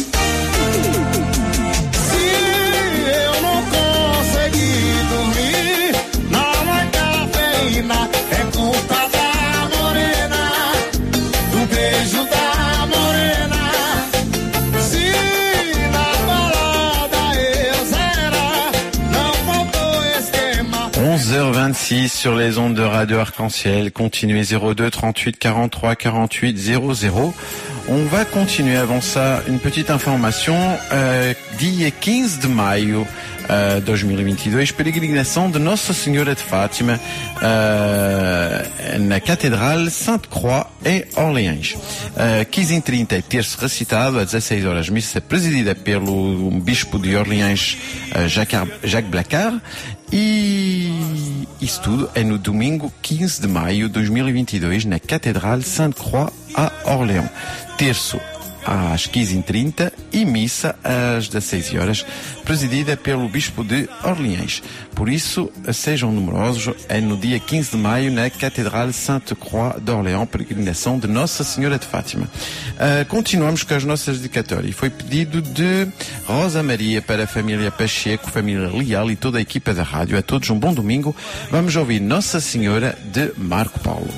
Se eu não consegui dormir, não é cafeína, é culpa da morena, do beijo da morena. Se na balada eu zera, não faltou esquema. onze heures vingt-six sur les ondes de Radio Arc-en-Ciel. Continuez zéro deux trente-huit quarante-trois quarante-huit zéro zéro. On va continuer avant ça une petite information. Uh, dia quinze de maio uh, dois mil e vinte e dois, peregrinação de Nossa Senhora de Fátima uh, na Catedral Sainte-Croix em Orleans. Uh, quinze e trinta, ter-se recitado às dezasseis horas, missa presidida pelo bispo de Orleans, uh, Jacques, Jacques Blacard. E isso tudo é no domingo quinze de maio de dois mil e vinte e dois na Catedral Sainte-Croix a Orleans. Terço às quinze e trinta e missa às dezasseis horas, presidida pelo bispo de Orleans. Por isso, sejam numerosos, é no dia quinze de maio na Catedral Sainte-Croix d'Orléans, peregrinação de Nossa Senhora de Fátima. Uh, continuamos com as nossas dedicatórias. Foi pedido de Rosa Maria para a família Pacheco, família Leal e toda a equipa da rádio. A todos um bom domingo. Vamos ouvir Nossa Senhora de Marco Paulo.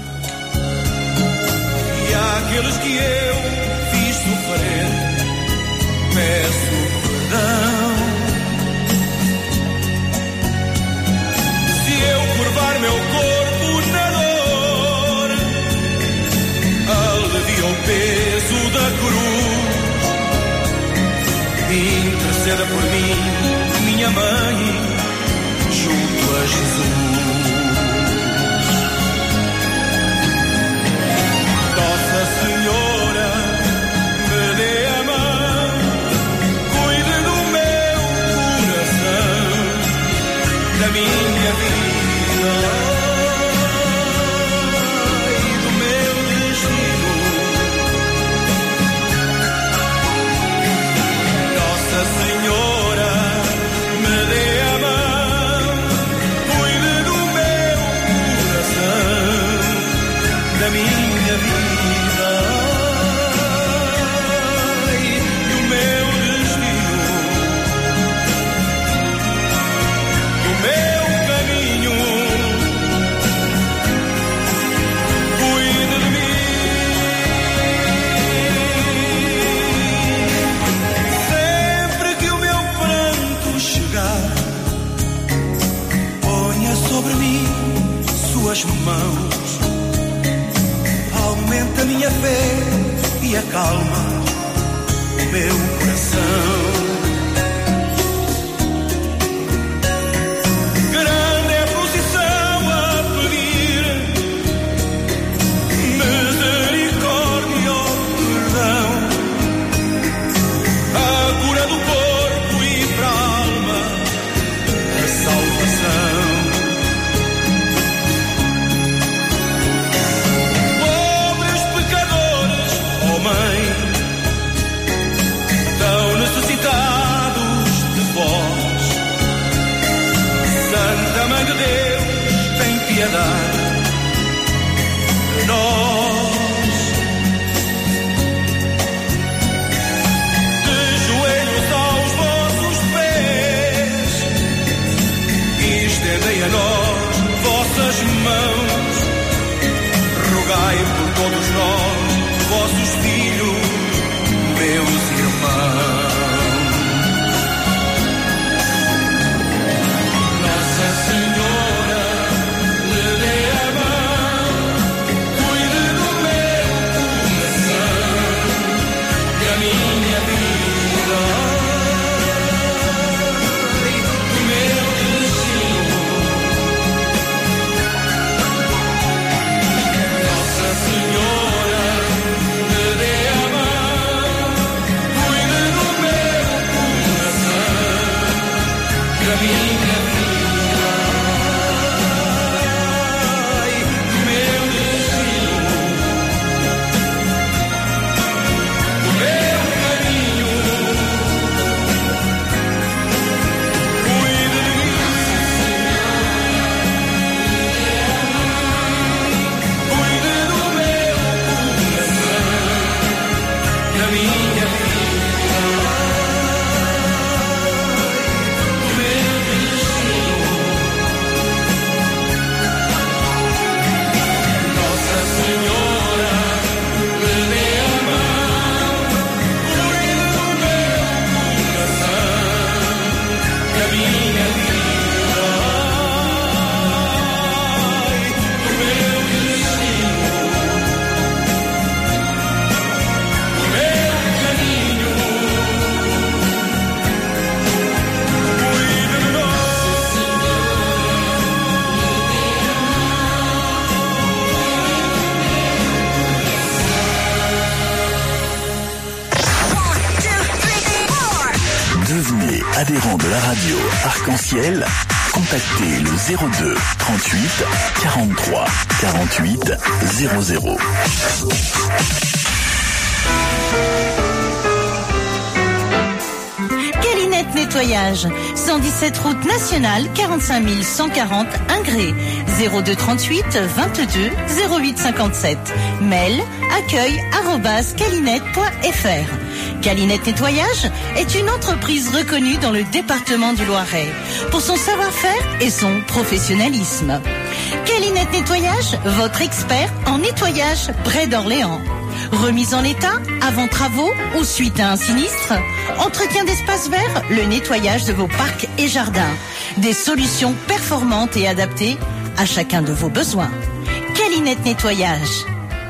E àqueles que eu fiz sofrer, peço perdão. Se eu curvar meu corpo na dor, alivia o peso da cruz. Interceda por mim, minha mãe, junto a Jesus. Nossa Senhora, me dê a mão, cuide do meu coração, da minha vida e do meu destino. Nossa Senhora, me dê a mão, cuide do meu coração, da minha vida. Sobre mim suas mãos, aumenta minha fé e acalma o meu coração. Grande é a procissão a pedir misericórdia, perdão, piedade de nós. De joelhos aos vossos pés, estendei a nós vossas mãos, rogai por todos nós, vossos filhos, meus irmãos. Nossa Senhora, me dê a mão, cuide do meu coração, da minha vida, do meu destino. Nossa Senhora, me dê a mão, cuide do meu coração, da minha vida. Devenez adhérent de la radio Arc-en-Ciel. Contactez le zéro deux trente-huit quarante-trois quarante-huit zéro zéro. Calinette Nettoyage, cent dix-sept route nationale, quarante-cinq mille cent quarante Ingré, zéro deux trente-huit vingt-deux zéro huit cinquante-sept. Mail accueil arobase calinette point f r. Calinette Nettoyage est une entreprise reconnue dans le département du Loiret pour son savoir-faire et son professionnalisme. Calinette Nettoyage, votre expert en nettoyage près d'Orléans. Remise en état, avant travaux ou suite à un sinistre, entretien d'espaces verts, le nettoyage de vos parcs et jardins. Des solutions performantes et adaptées à chacun de vos besoins. Calinette Nettoyage.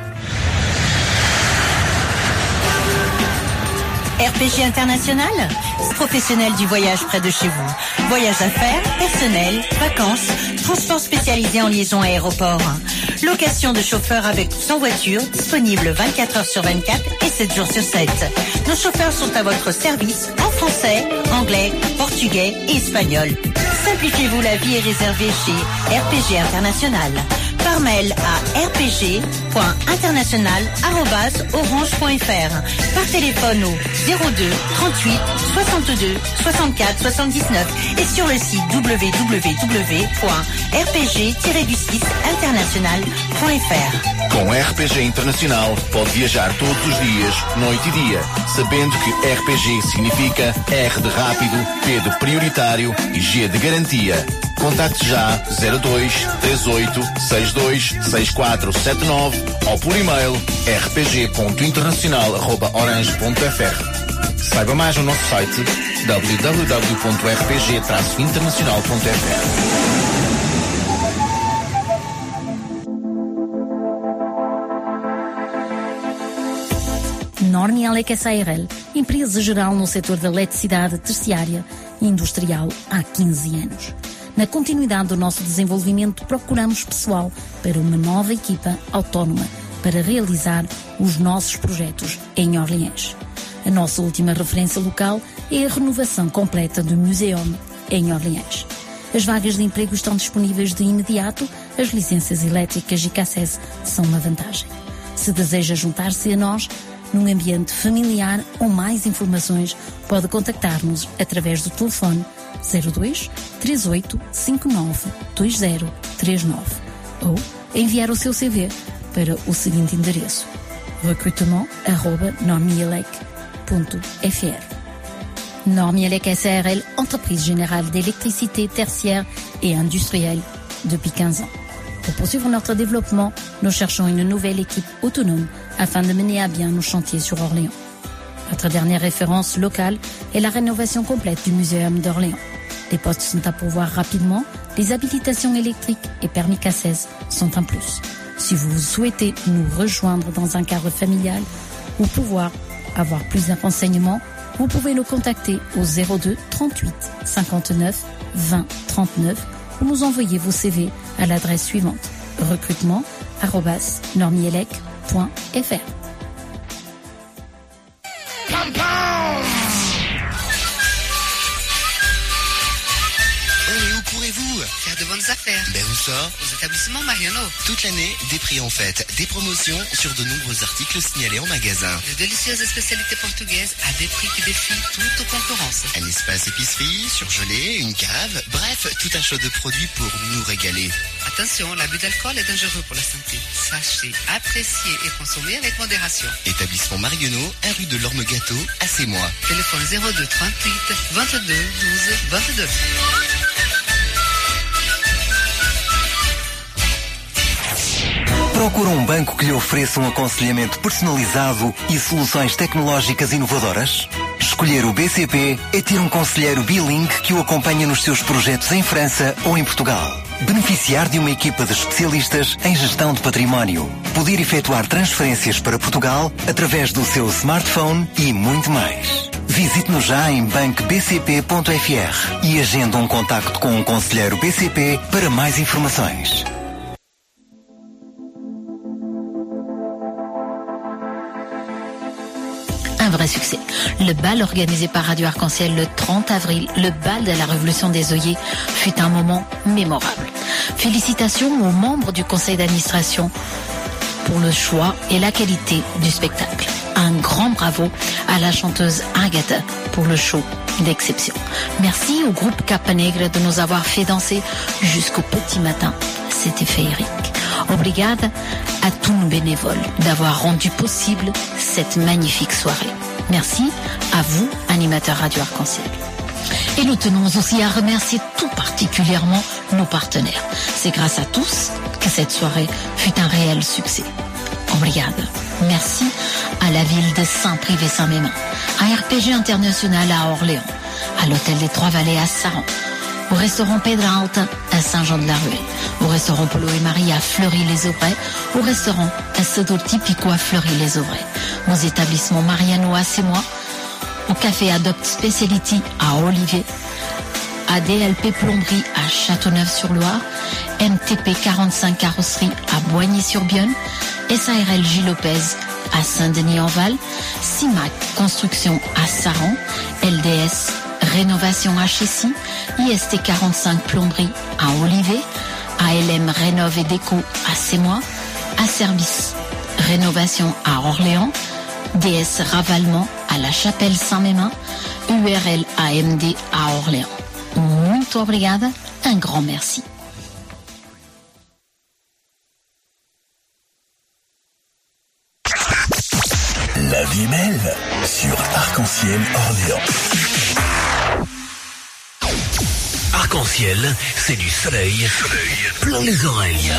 R P G International, professionnel du voyage près de chez vous. Voyage d'affaires, personnel, vacances, transport spécialisé en liaison aéroport. Location de chauffeurs avec ou sans voiture, disponible vingt-quatre heures sur vingt-quatre et sept jours sur sept. Nos chauffeurs sont à votre service en français, anglais, portugais et espagnol. Simplifiez-vous la vie et réservez chez R P G International. Par mail à r p g point international arobase orange point f r. Par téléphone au zéro deux trente-huit soixante-deux soixante-quatre soixante-dix-neuf et sur le site w w w point r p g tiret du six international point f r. Com R P G Internacional pode viajar todos os dias, noite e dia, sabendo que R P G significa R de rápido, P de prioritário e G de garantia. Contacte já zero dois três oito seis dois seis quatro sete nove ou por e-mail r p g ponto internacional arroba orange ponto f r. Saiba mais no nosso site w w w ponto r p g traço internacional ponto f r. Normi Alec S A R L, empresa geral no setor da eletricidade terciária e industrial há quinze anos. Na continuidade do nosso desenvolvimento, procuramos pessoal para uma nova equipa autónoma para realizar os nossos projetos em Orleans. A nossa última referência local é a renovação completa do Museum em Orleans. As vagas de emprego estão disponíveis de imediato, as licenças elétricas e C A C E S são uma vantagem. Se deseja juntar-se a nós, num ambiente familiar ou mais informações, pode contactar-nos através do telefone zero dois três oito cinco nove dois zero três nove ou enviar o seu C V para o seguinte endereço: recrutement arroba normielec ponto f r. Normielec S A R L, entreprise générale d'électricité tertiaire et industrielle depuis quinze ans. Pour poursuivre notre développement, nous cherchons une nouvelle équipe autonome afin de mener à bien nos chantiers sur Orléans. Notre dernière référence locale est la rénovation complète du Muséum d'Orléans. Les postes sont à pourvoir rapidement, les habilitations électriques et permis K seize sont un plus. Si vous souhaitez nous rejoindre dans un cadre familial ou pouvoir avoir plus de renseignements, vous pouvez nous contacter au zéro deux trente-huit cinquante-neuf vingt trente-neuf ou nous envoyer vos C V à l'adresse suivante: recrutement arobase normielec point f r. Où pourrez-vous faire de bonnes affaires? Ben où ça? Aux établissements Mariano. Toute l'année, des prix en fête, des promotions sur de nombreux articles signalés en magasin. De délicieuses spécialités portugaises à des prix qui défient toute concurrence. Un espace épicerie, surgelé, une cave, bref, tout un choix de produits pour nous régaler. Attention, l'abus d'alcool est dangereux pour la santé. Sachez apprécier et consommer avec modération. Établissement Mariano, un rue de l'Orme Gâteau, à Sémois. Téléphone zéro deux trente-huit vingt-deux douze vingt-deux. Procura um banco que lhe ofereça um aconselhamento personalizado e soluções tecnológicas inovadoras? Escolher o B C P é ter um conselheiro bilingue que o acompanha nos seus projetos em França ou em Portugal. Beneficiar de uma equipa de especialistas em gestão de património. Poder efetuar transferências para Portugal através do seu smartphone e muito mais. Visite-nos já em banco b c p ponto f r e agenda um contacto com um conselheiro B C P para mais informações. Un vrai succès. Le bal organisé par Radio Arc-en-Ciel le trente avril, le bal de la Révolution des œillets, fut un moment mémorable. Félicitations aux membres du conseil d'administration pour le choix et la qualité du spectacle. Un grand bravo à la chanteuse Agatha pour le show d'exception. Merci au groupe Capa Negra de nous avoir fait danser jusqu'au petit matin. C'était féerique. Obrigada à tous nos bénévoles d'avoir rendu possible cette magnifique soirée. Merci à vous, animateurs Radio Arc-en-Ciel. Et nous tenons aussi à remercier tout particulièrement nos partenaires. C'est grâce à tous que cette soirée fut un réel succès. Obrigada. Merci à la ville de Saint-Privé-Saint-Mémin, à R P G International à Orléans, à l'hôtel des Trois-Vallées à Saran, au restaurant Pedra Alta à Saint-Jean-de-la-Ruelle, au restaurant Polo et Marie à Fleury-les-Aubrais, au restaurant Assador Typico à Fleury-les-Aubrais, aux établissements Mariano à Sémois, au café Adopt Speciality à Olivier, à D L P Plomberie à Châteauneuf-sur-Loire, M T P quarante-cinq Carrosserie à Boigny-sur-Bionne, S A R L J. Lopez à Saint-Denis-en-Val, CIMAC Construction à Saran, L D S Rénovation à Chessy, I S T quarante-cinq Plomberie à Olivet, A L M Rénov et Déco à Sémois, A Service Rénovation à Orléans, D S Ravalement à La Chapelle Saint-Mémin, U R L A M D à Orléans. Muito obrigada, un grand merci. La vie belle sur Arc-en-Ciel Orléans. Arc-en-Ciel, c'est du soleil, soleil plein les oreilles.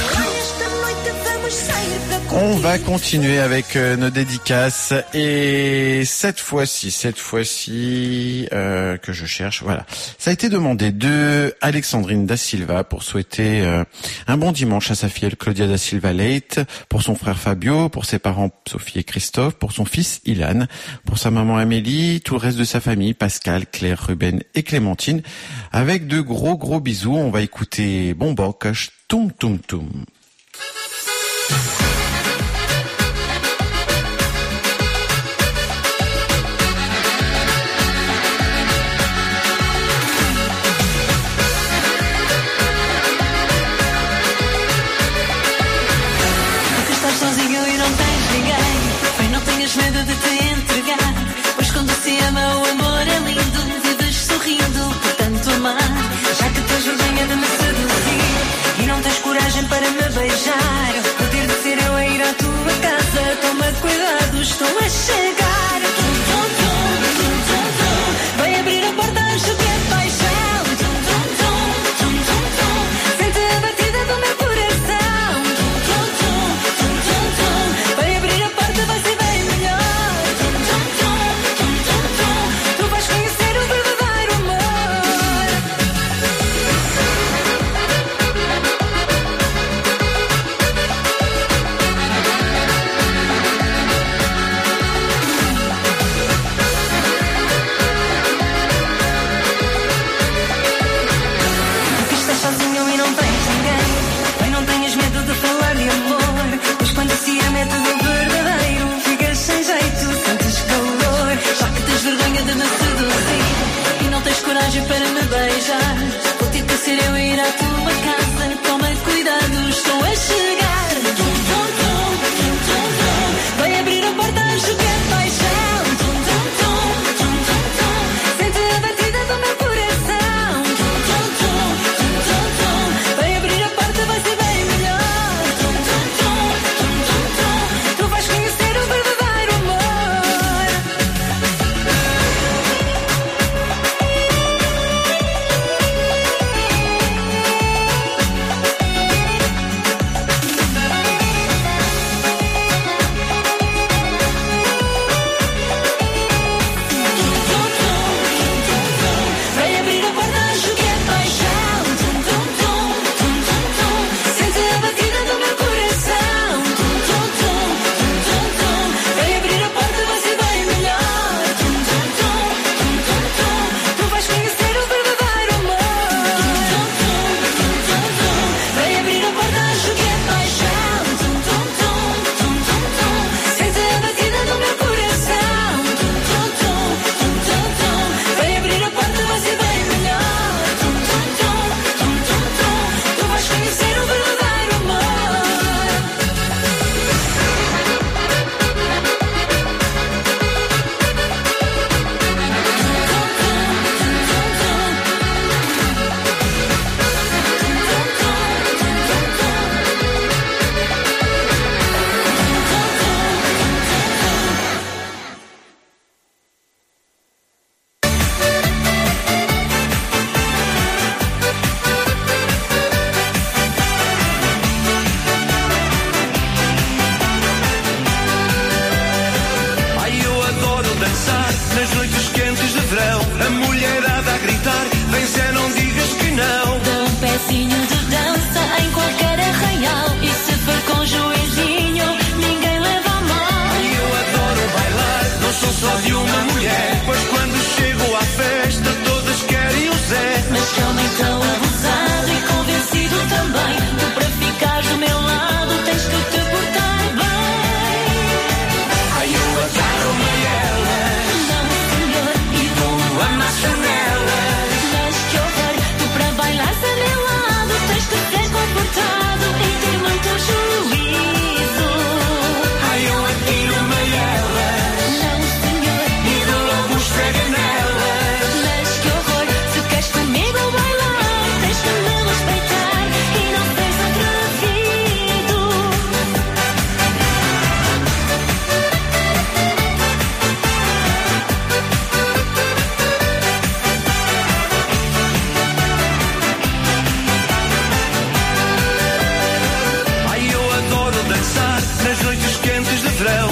On va continuer avec euh, nos dédicaces et cette fois-ci, cette fois-ci euh, que je cherche, voilà. Ça a été demandé de Alexandrine da Silva pour souhaiter euh, un bon dimanche à sa fille Claudia da Silva Leite, pour son frère Fabio, pour ses parents Sophie et Christophe, pour son fils Ilan, pour sa maman Amélie, tout le reste de sa famille, Pascal, Claire, Ruben et Clémentine. Avec de gros gros bisous, on va écouter Bomboc, Toum Toum Toum. Sozinho e não tens ninguém, bem não tenhas medo de te entregar, pois quando se ama o amor é lindo, vives sorrindo por tanto amar, já que tens vergonha de me seduzir e não tens coragem para me beijar.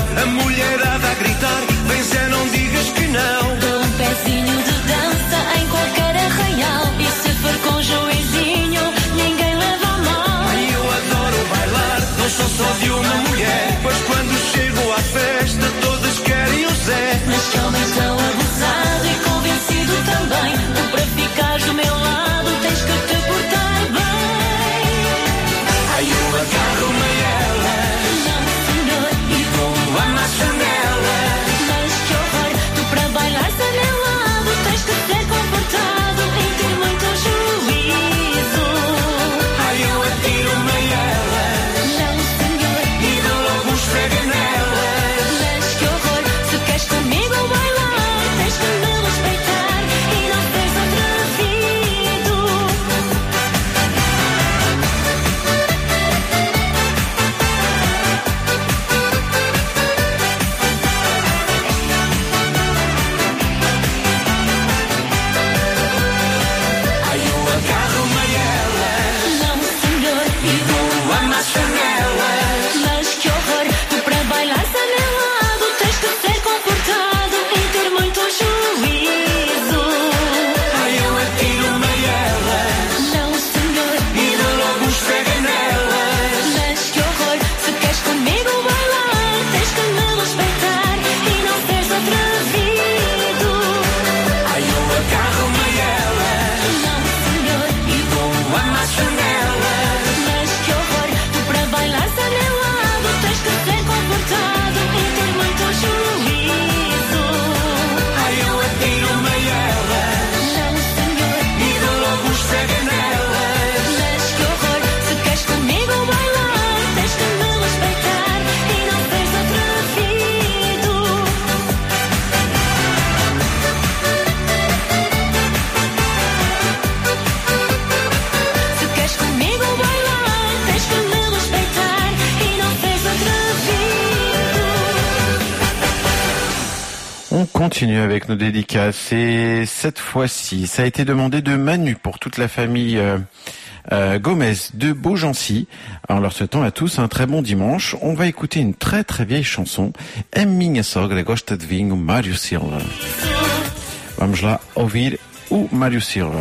a mulherada a gritar, vem Zé, não digas que não. Dou um pezinho de dança em qualquer arraial, e se for com Joãozinho, ninguém leva a mal. Ai, eu adoro bailar, não sou só de uma mulher, pois quando chego à festa todas querem o Zé. Mas que homem tão abusado e convencido também, tu para ficares do meu lado tens que te portar bem. Ai, eu agarro-me a ela, não senhor, e vou amassar nela. Mas que horror, tu para bailar a meu lado tens que ser comportado e ter muito juízo. Ai, eu atiro-me a ela, não senhor, e dou logo um esfrega nela. Mas que horror, se queres comigo bailar tens que me respeitar e não seres atrevido. Ai, eu agarro-me a ela, Não senhor, e vou amassar nela. mas que horror, tu para bailar a meu lado tens que ser comportado e ter muito juízo. Ai, eu atiro-me a ela, Não senhor, e dou logo um esfrega nela. mas que horror, se queres comigo bailar tens que me respeitar e não seres atrevido. Ai, eu agarro-me a ela, Não senhor, e vou amassar nela. mas que horror, tu para bailar a meu lado tens que ser comportado e ter muito juízo. Ai, eu atiro-me a ela, Não senhor, e dou logo um esfrega nela. mas que horror, se queres comigo bailar tens que me respeitar e não seres atrevido. Se queres comigo bailar tens que me respeitar e não seres atrevido. On continue avec nos dédicaces et cette fois-ci, ça a été demandé de Manu pour toute la famille euh, euh, Gomez de Beaugency. En leur souhaitant à tous un très bon dimanche, on va écouter une très très vieille chanson, Em minha sogra gosta de vinho, Mário Silva. Vamos lá ouvir o Mário Silva.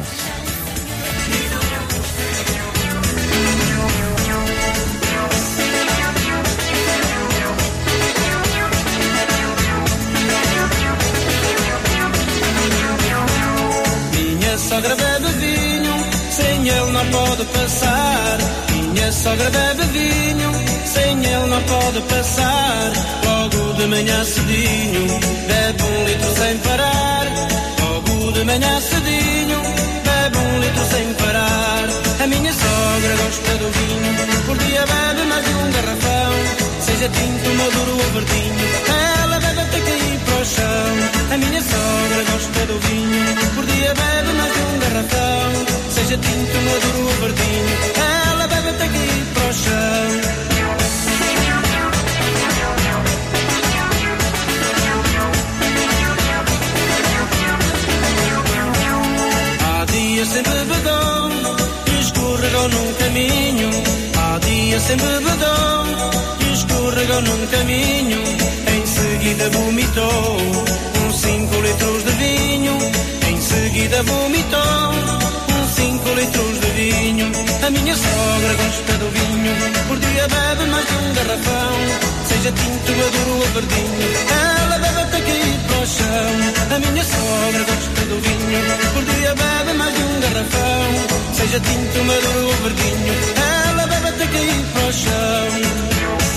Minha sogra bebe vinho, sem ele não pode passar. Minha sogra bebe vinho, sem ele não pode passar. Logo de manhã cedinho, bebe um litro sem parar. Logo de manhã cedinho, bebe um litro sem parar. A minha sogra gosta do vinho, por dia bebe mais de um garrafão. Seja tinto, maduro ou verdinho, ela bebe até cair para o chão. A minha sogra gosta do vinho, por dia bebe mais de um garrafão. Seja tinto, maduro ou verdinho, ela bebe até cair para o chão. Há dias sem bebedão, que escorregam num caminho. Há dias sem bebedão, que escorregam num caminho. Em seguida vomitou uns cinco litros de vinho. Em seguida vomitou uns cinco litros de vinho. A minha sogra gosta do vinho, por dia bebe mais de um garrafão. Seja tinto, maduro ou verdinho, ela bebe até cair para o chão. A minha sogra gosta do vinho, por dia bebe mais de um garrafão. Seja tinto, maduro ou verdinho, ela bebe até cair para o chão.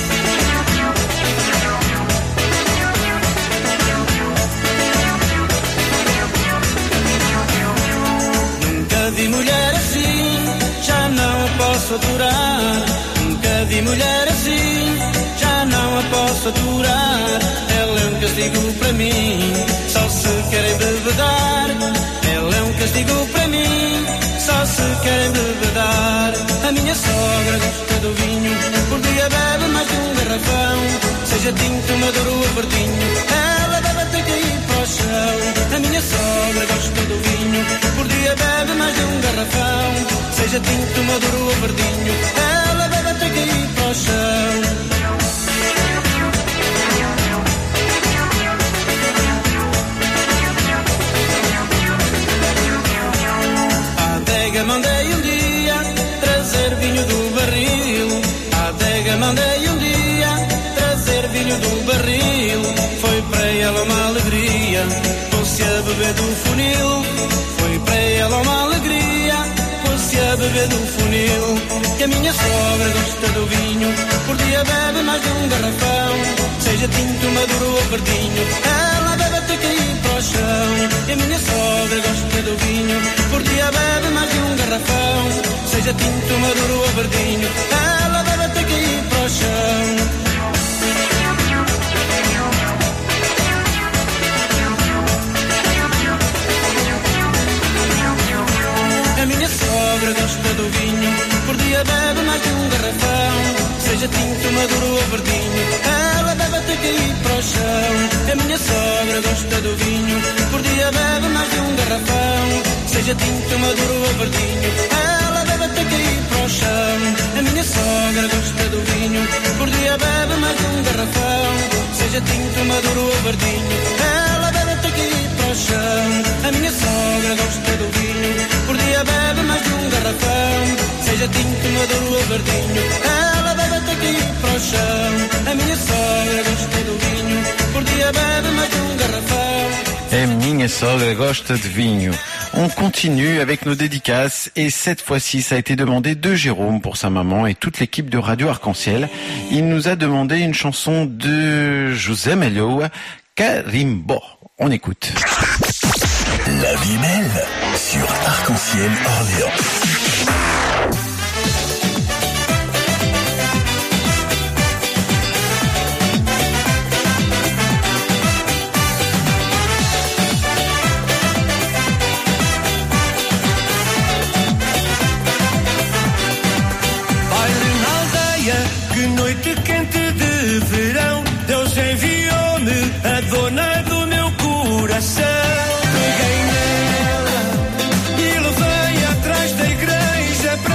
Nunca vi mulher assim, já não a posso aturar. Nunca vi mulher assim, já não a posso aturar. Ela é um castigo para mim, só se querem bebedar. Ela é um castigo para mim, só se querem bebedar. A minha sogra gosta do vinho, por dia bebe mais de um garrafão. Seja tinto, maduro ou verdinho, ela bebe até cair para o chão. A minha sogra gosta do vinho, por dia bebe mais de um garrafão. Seja tinto, maduro ou verdinho, ela bebe até cair para o chão. Pôs-se a beber do funil, foi para ela uma alegria. Pôs-se a beber do funil, que a minha sogra gosta do vinho. Por dia bebe mais de um garrafão, seja tinto, maduro ou verdinho. Ela bebe até cair para o chão. E a minha sogra gosta do vinho. Por dia bebe mais de um garrafão, seja tinto, maduro ou verdinho. Ela bebe até cair para o chão. A minha sogra gosta do vinho, por dia bebe mais de um garrafão, seja tinto, maduro ou verdinho. Ela bebe até cair para o chão. A minha sogra gosta do vinho, por dia bebe mais de um garrafão, seja tinto, maduro ou verdinho. Ela bebe até cair para o chão. A minha sogra gosta do vinho, por dia bebe mais de um garrafão, seja tinto, maduro ou verdinho. Ela bebe até cair para o chão. A minha sogra gosta do vinho, por dia bebe mais de um garrafão, seja tinto, maduro ou verdinho. Ela bebe até cair para o chão. A minha sogra gosta do vinho, por dia bebe mais de um garrafão. Et minha sogra gosta de vinho. On continue avec nos dédicaces et cette fois-ci ça a été demandé de Jérôme pour sa maman et toute l'équipe de Radio Arc-en-Ciel. Il nous a demandé une chanson de José Mello, Carimbo. On écoute. La vie belle sur Arc-en-Ciel Orléans. Baile na aldeia, que noite quente de verão. Deus enviou-me a dona do meu coração. Peguei nela e levei atrás da igreja.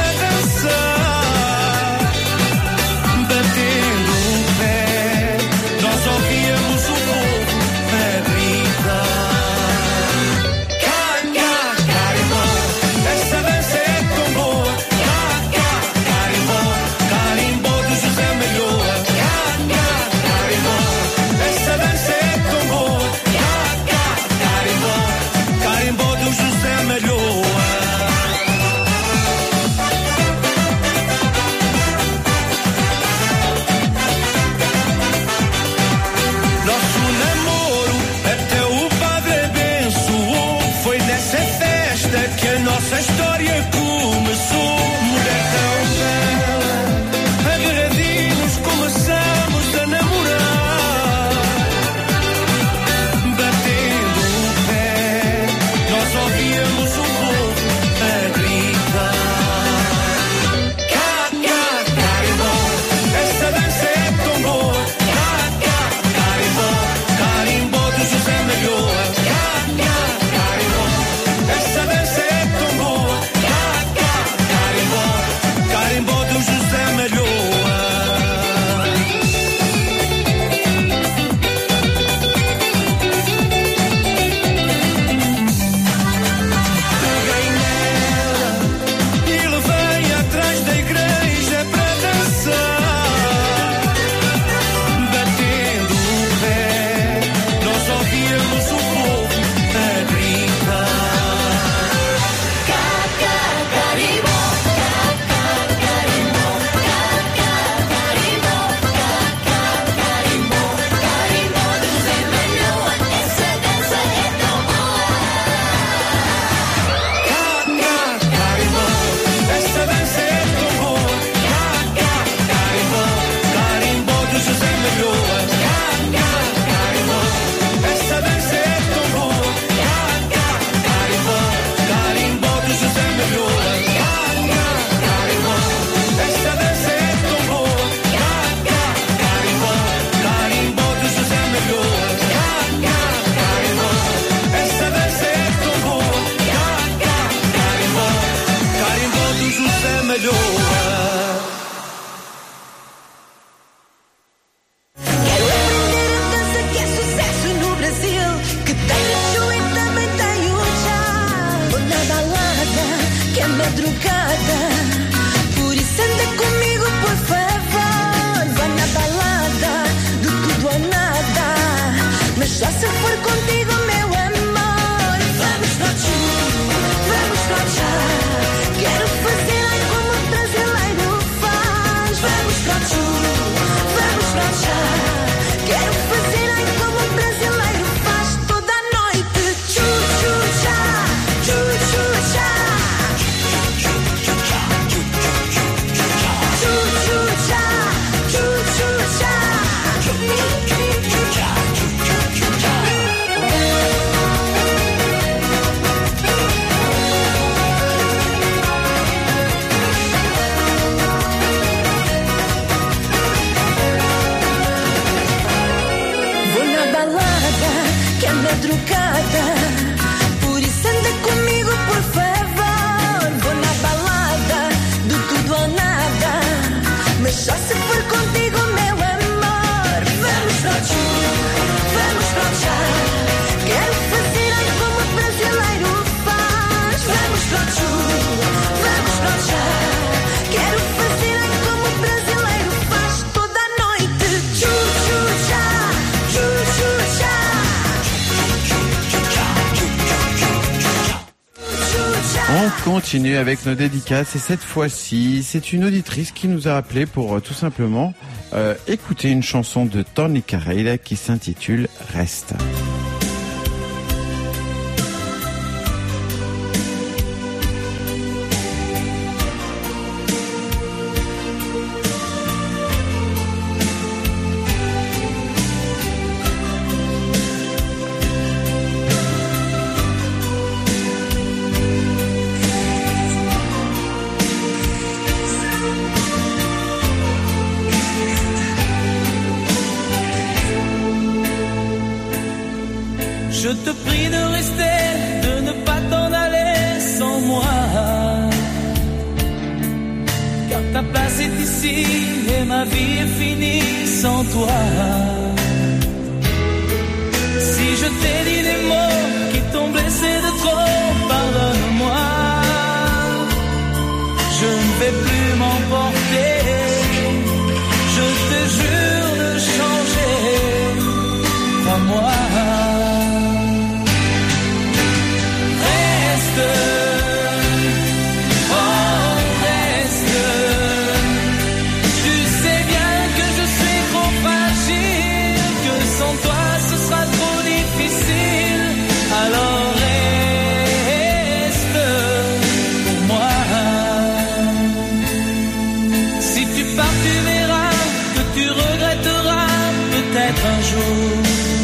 balada que é madrugada. Por isso anda comigo, por favor. Vou na balada, do tudo ou nada. Mas só se for contigo, meu amor. Vamos para o tchu, vamos para o chá. Quero fazer algo como o brasileiro faz. Vamos para o tchu, vamos para o chá. Quero fazer algo como o brasileiro faz toda a noite. Tchu, tchu, chá, tchu, tchu, chá. On continue avec nos dédicaces et cette fois-ci, c'est une auditrice qui nous a appelé pour euh, tout simplement euh, écouter une chanson de Tony Carreira qui s'intitule Reste. Je te prie de rester, de ne pas t'en aller sans moi. Car ta place est ici et ma vie est finie sans toi. Si je t'ai dit des mots qui t'ont blessé de trop, pardonne-moi. Je ne vais plus m'emporter. Je te jure de changer. Crois-moi. Un jour,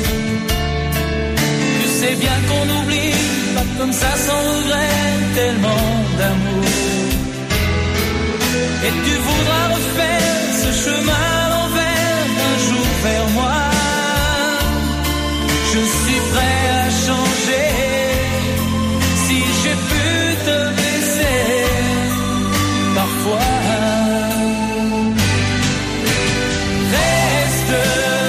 tu sais bien qu'on n'oublie pas comme ça sans regret, tellement d'amour. Et tu voudras refaire ce chemin à l'envers un jour vers moi. Je suis prêt à changer si j'ai pu te blesser parfois. Reste.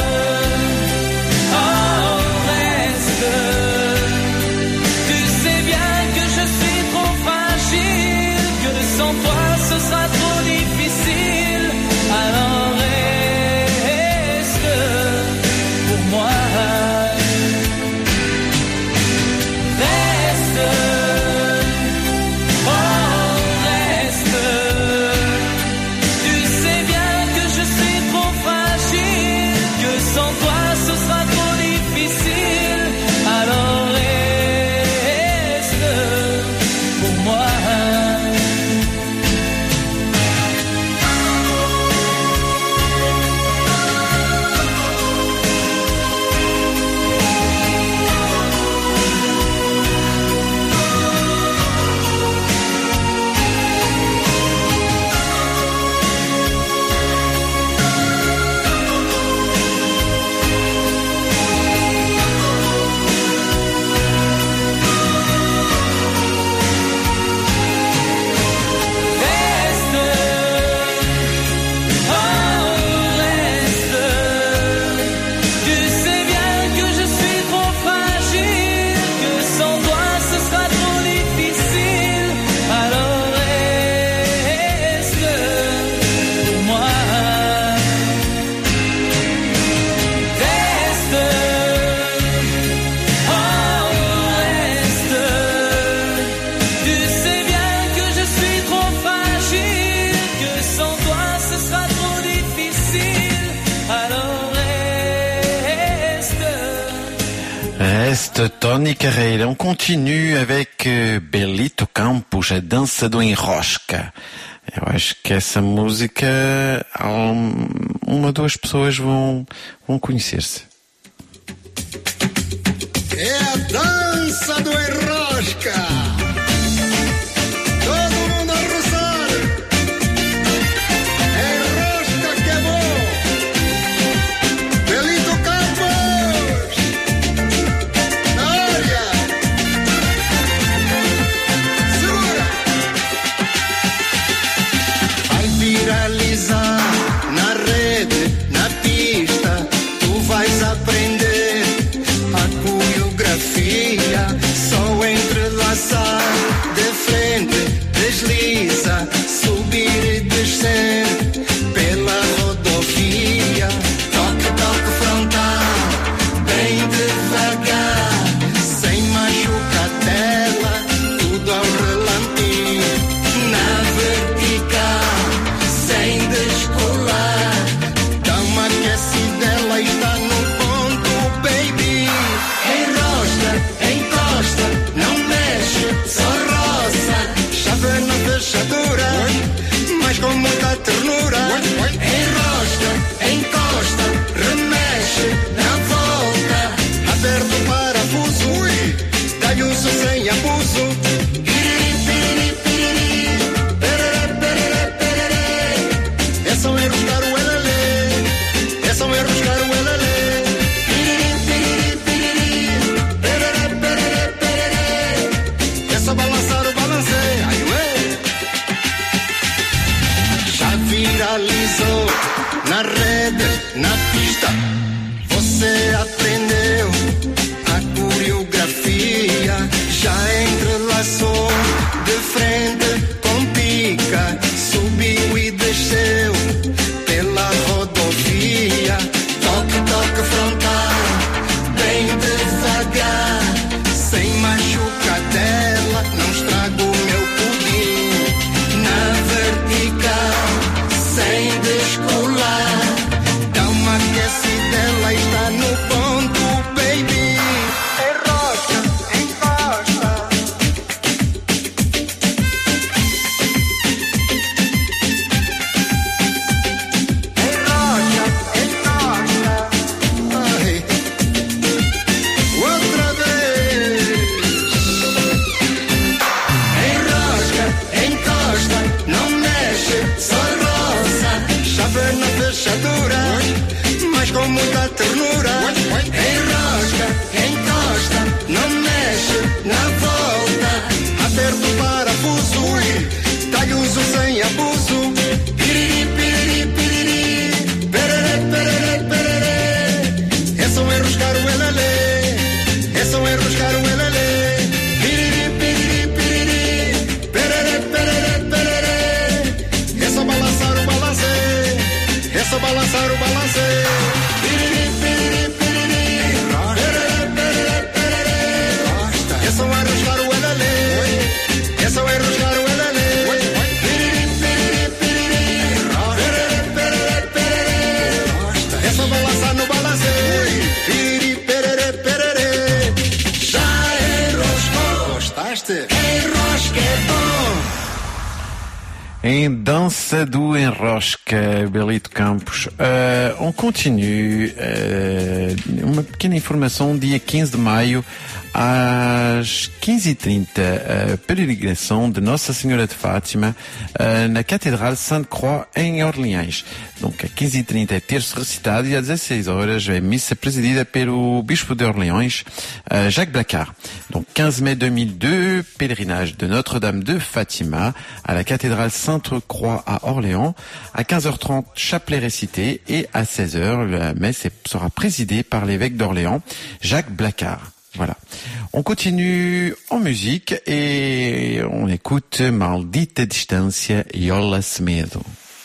Tony Carreira. On continue avec uh, Belito Campos, a dança do enrosca. Eu acho que essa música um, uma ou duas pessoas vão, vão conhecer-se. É a dança do enrosca. Enrosca que é bom. Belito Campos. Já entrelaçou de frente com pica, subiu e desceu pela rodovia. Toque, toque frontal, bem devagar, sem machucadela, não estrago o meu pudim. Na vertical, sem descolar, dá uma aquecidela, está no ponto, baby. Enrosca, encosta. Enrosca, encosta. Ai. Outra vez. Enrosca, encosta, não mexe, só roça. Chave na fechadura, mas com muita ternura. Enrosca, encosta, não mexe, na volta. Aperta o parafuso, talho-uso sem abuso. Piriri, piriri, piriri, perere, perere, perere. É só enroscar o elelê, é só enroscar o elelê. Piriri, piriri, piriri, perere, perere, perere. É só balançar o balancê, é só balançar o balancê. Piriri, piriri, piriri, perere, perere, perere. É só enroscar o elelê, é só enroscar o elelê. Piriri, piriri, piriri, perere, perere, perere. É só balançar no balancê. Piriri, perere, perere. Já enroscou, gostaste? Enrosca é bom. Em Dança do Enrosca, Belito Campos. Uh, on continue. Uh, uma pequena informação, dia quinze de maio, às quinze e trinta, uh, peregrinação de Nossa Senhora de Fátima uh, na Catedral Sainte-Croix em Orleans. Donc, a quinze e trinta é terço recitado e às dezesseis horas é missa presidida pelo Bispo de Orléans, uh, Jacques Blacard. Donc, quinze mai deux mille deux, pèlerinage de Notre-Dame de Fatima à la Cathédrale Sainte-Croix à Orléans. À quinze heures trente, chapelet récité et à seize heures, la messe sera présidée par l'évêque d'Orléans, Jacques Blacard. Voilà. On continue en musique et on écoute Maldita Distância e Olas Medo.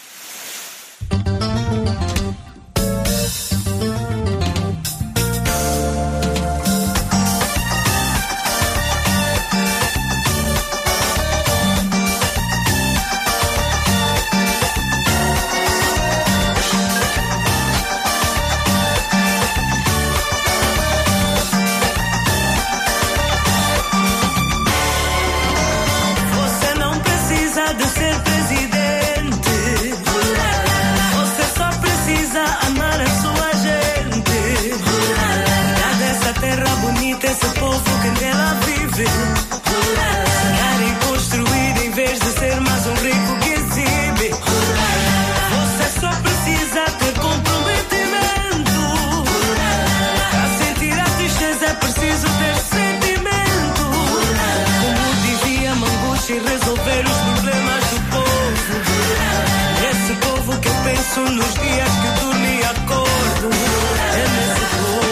Você não precisa de ser presidente. Você só precisa amar a sua gente. Cuidar dessa terra bonita, esse povo que nela vive. Sonhar e construir em vez de ser mais um rico que exibe. Você só precisa ter comprometimento. Para sentir a tristeza é preciso ter sentimento. Como dizia Manguchi, resolver os problemas do povo. Esse povo que eu penso nos dias que dormi e acordo. É nesse povo.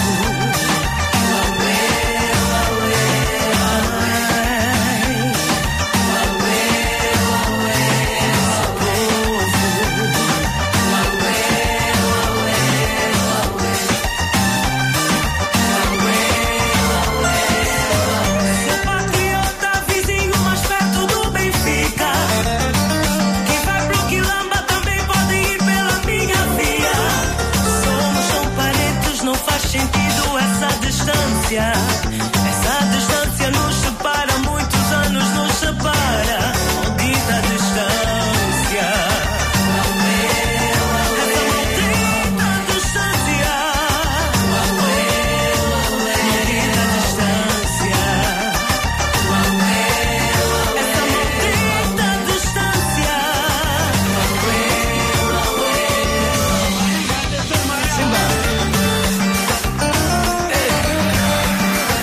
Sou patriota, vizinho mais perto do Benfica. Quem vai pro Quilamba também pode ir pela minha via. Somos tão parentes, não faz sentido essa distância. Essa distância nos separa, muitos anos nos separa. Maldita distância. Essa maldita distância. Maldita distância. Essa maldita distância. Simba.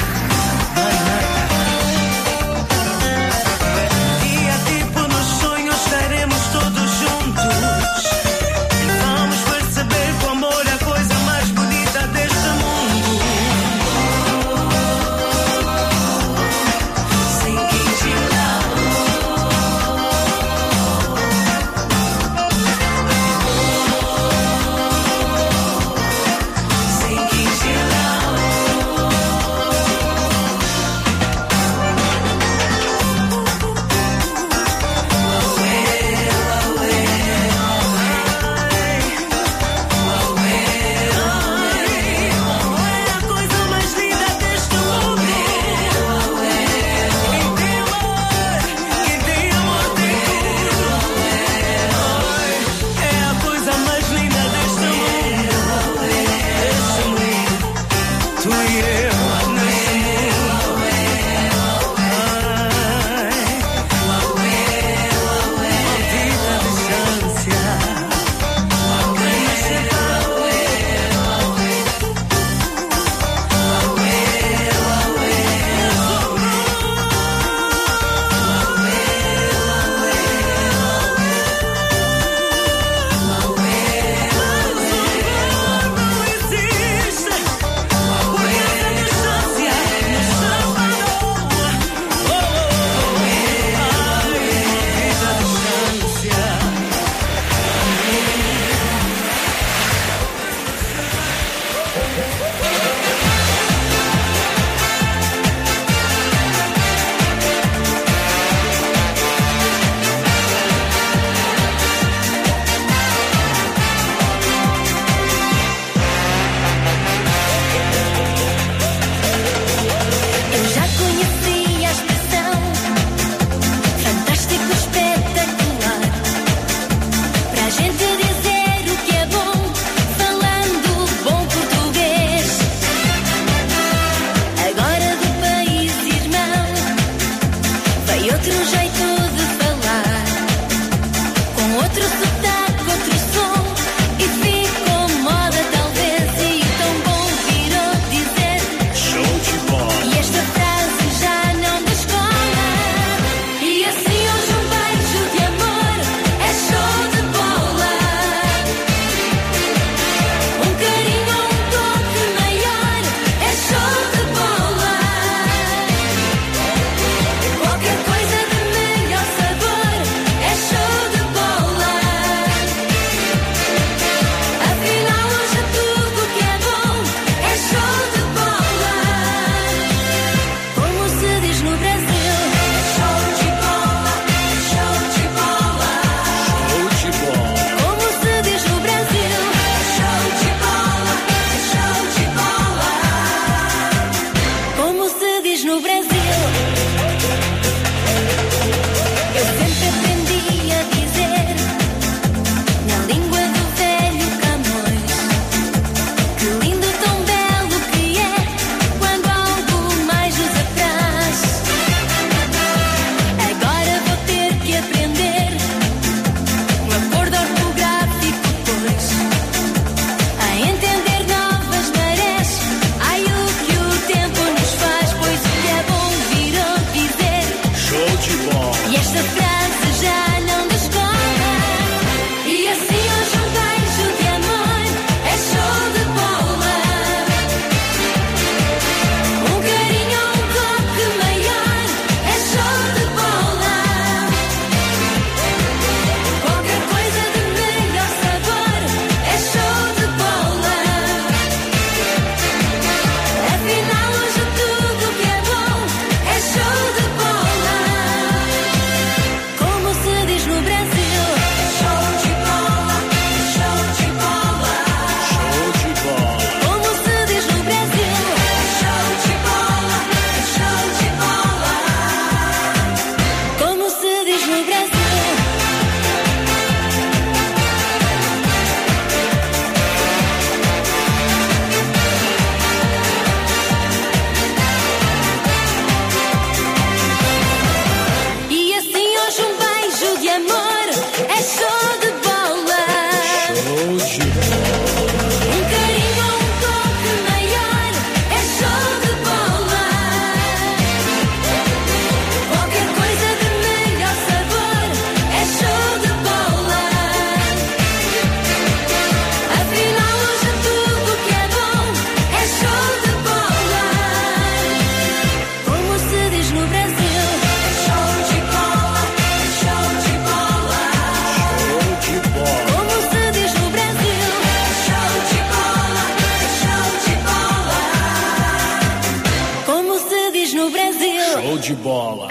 de bola.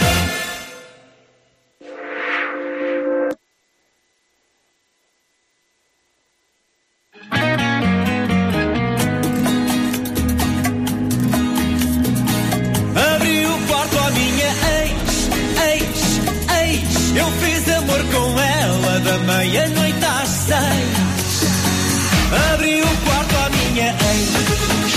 Abri o quarto à minha ex, ex, ex. Eu fiz amor com ela da meia-noite às seis. Abri o quarto à minha ex.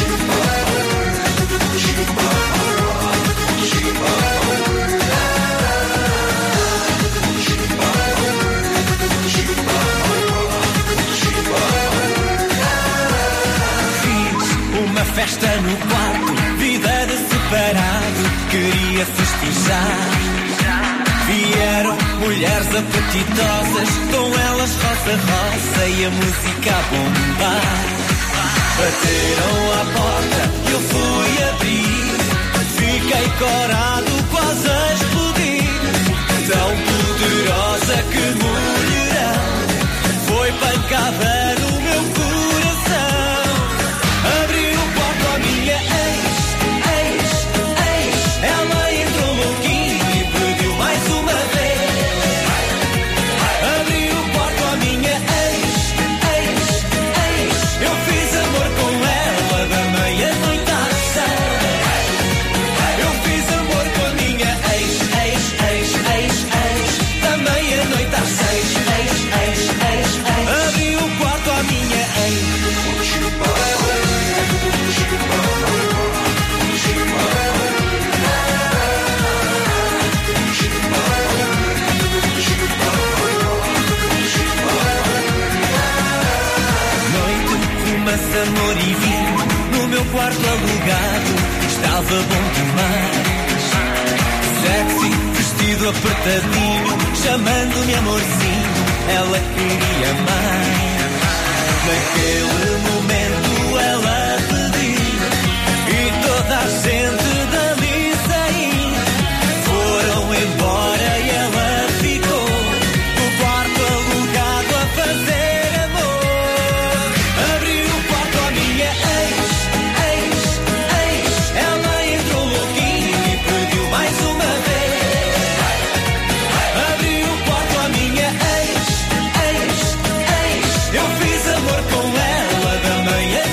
Fiz uma festa no quarto, vida de separado, queria festejar. Vieram mulheres apetitosas, com elas rosa rosa e a música a bombar. Bateram à porta, eu fui abrir, fiquei corado, quase a explodir. Tão poderosa que mulherão, foi pancada no meu coração. Abri o quarto à minha ex, ex, ex. Ela entrou louquinha e pediu mais uma vez. Abri o quarto à minha ex, ex, ex. Eu fiz amor com ela da meia-noite às seis. Eu fiz amor com a minha ex, ex, ex, ex, ex. Da meia-noite às seis, ex, ex, ex, ex. Abri o quarto à minha ex. Amor e vinho no meu quarto alugado, estava bom demais. Sexy, vestido apertadinho, chamando-me amorzinho, ela queria mais. Naquele momento ela pediu e toda a gente dali saiu. Foram embora e ela ficou no quarto alugado a fazer. Yeah.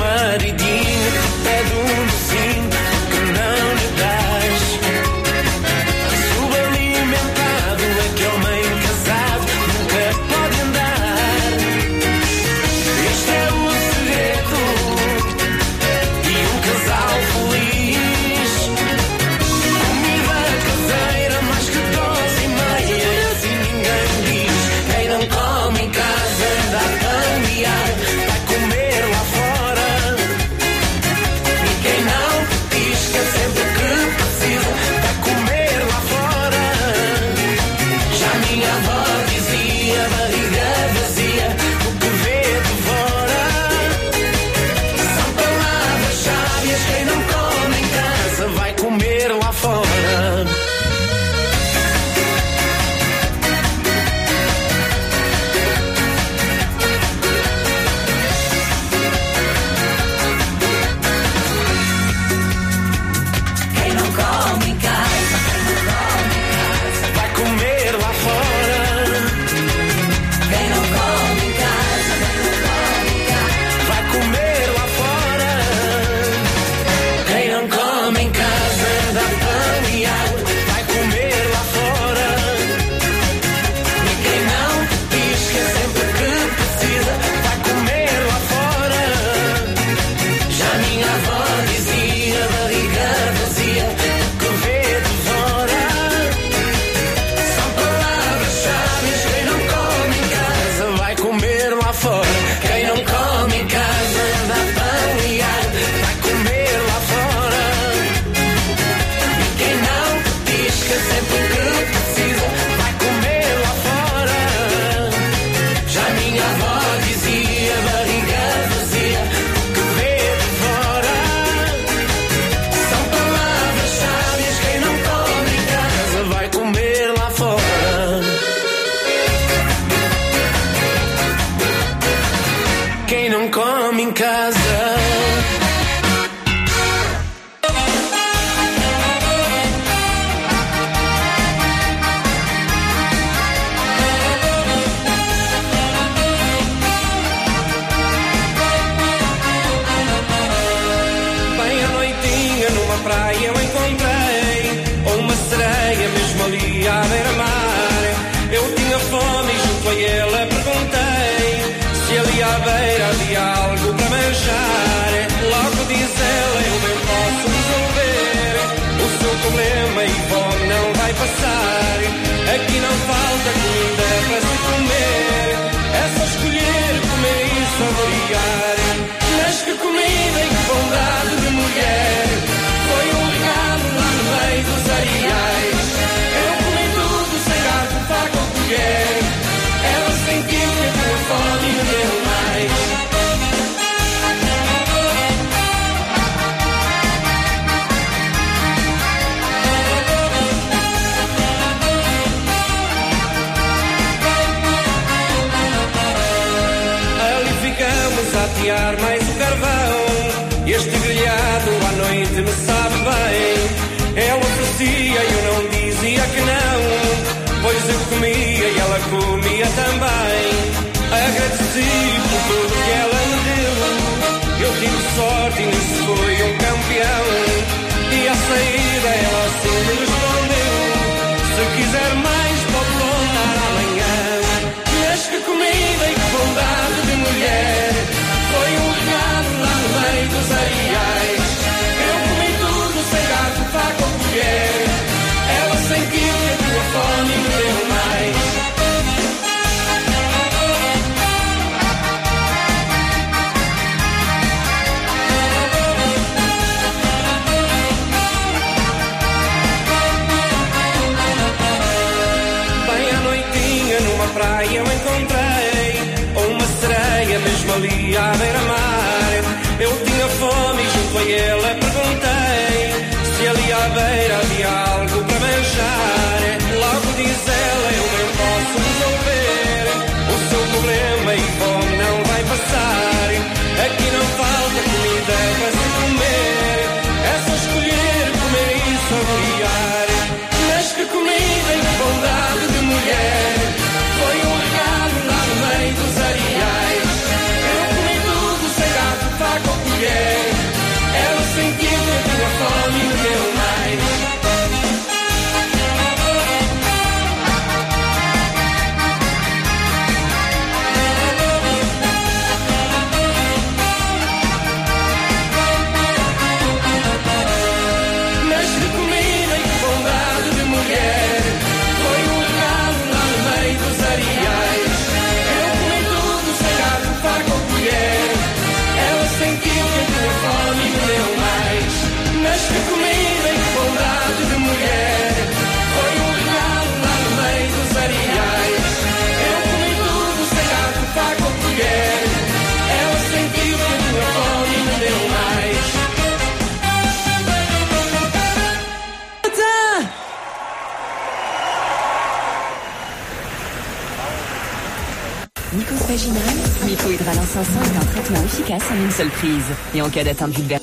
maridinho, pede um docinho que não lhe dás. Subalimentado, aquele homem casado nunca pode andar. Este é o segredo de um casal feliz. Comida caseira, mais que dose e meia, assim ninguém diz. Quem não come em casa dá pão e ar, vai comer lá fora. E quem não petisca sempre que precisa, vai comer lá fora. Já minha avó dizia, barriga vazia, o que vê devora. São palavras sábias, quem não come em casa vai comer lá fora. Quem não come em casa, vai comer lá fora. Quem não come em casa, vai comer lá fora. Quem não come em casa dá pão e água, vai comer lá fora. E quem não petisca sempre que precisa, vai comer lá fora. Já minha avó dizia, barriga vazia, o que vê devora. São palavras sábias, quem não come em casa vai comer lá fora. Quem não come em casa dá pão e água, vai comer lá fora. E quem não petisca sempre que precisa, vai comer lá fora. Já minha avó dizia, barriga vazia, o que vê devora. São palavras sábias, quem não come em casa vai comer lá fora. Quem não come em casa. Bem à noitinha numa praia eu encontrei uma sereia mesmo ali à beira-mar. Eu tinha fome e junto a ela perguntei se ali à beira havia algo para manjar. Logo diz ela, eu bem posso resolver o seu problema e fome não vai passar. Aqui não falta comida para se comer, é só escolher, comer e saborear. Mas que comida e que bondade de mulher, foi um regalo lá no meio dos areais. Eu comi tudo sem garfo, faca ou colher, ela sentiu que a tua fome me deu mais. Ali ficamos a atear mais o carvão, este grelhado à noite me sabe bem. Ela oferecia e eu não dizia que não, pois eu comia e ela comia também. Agradeci por tudo que ela me deu, eu tive sorte e nisso fui um campeão. E à saída ela assim me respondeu, se quiser mais pode voltar amanhã. Mas que comida e que bondade de mulher, foi um regalo lá no meio dos areais. Eu comi tudo sem garfo, faca ou colher, ela sentiu que a tua fome me deu mais. Bem à noitinha numa praia eu encontrei uma sereia mesmo ali à beira-mar. Eu tinha fome e junto a ela perguntei se ali à beira havia algo para manjar. Logo diz ela, eu bem posso resolver o seu problema e fome não vai passar. Aqui não falta comida para se comer, é só escolher, comer e saborear. Mas que comida e que bondade de mulher, foi um regalo lá no meio dos areais. Eu comi tudo sem garfo, faca ou colher, mulher. Ela sentiu que a tua fome me deu mais. Mycose vaginale, Mycohydralin cinq cents est un traitement efficace en une seule prise. Et en cas d'atteinte vulgaire.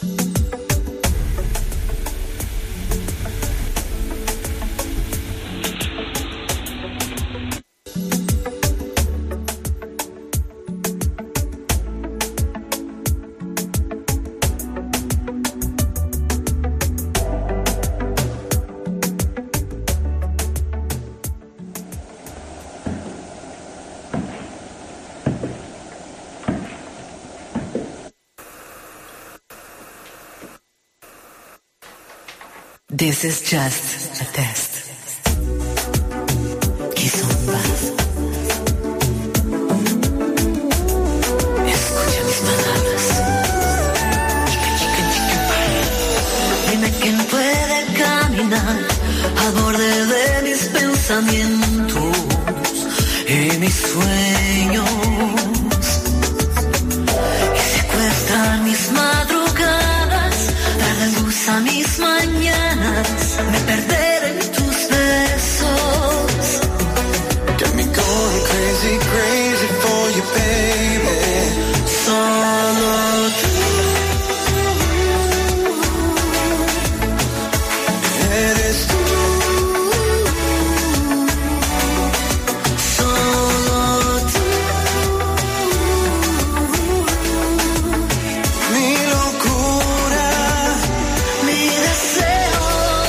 This is just a test. Kiss on paz. Escucha mis palabras. Dime quién puede caminar al borde de mis pensamientos y mis sueños y secuestrar mis madrugadas, darle luz a mis mañanas. Me perderé en tus besos. Got me going crazy, crazy for you, baby. Solo tú eres tú. Solo tú. Mi locura, mi deseo.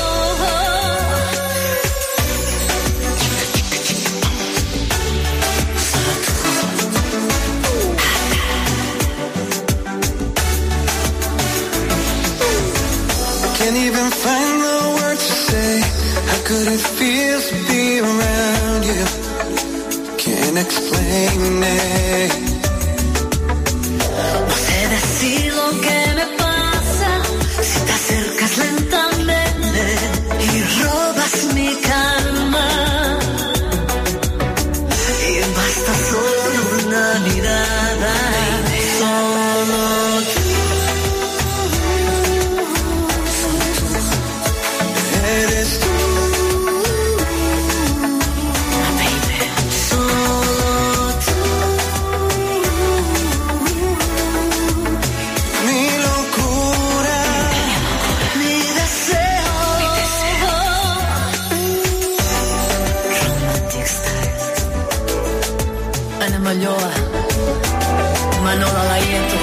can't even find the words to say how good it feels to be around you. Can't explain it. No sé decir lo que me pasa si te acercas lentamente y robas mi calma. Y basta solo una mirada, solo tú. Eres tú. Malloa, Manola Laieto.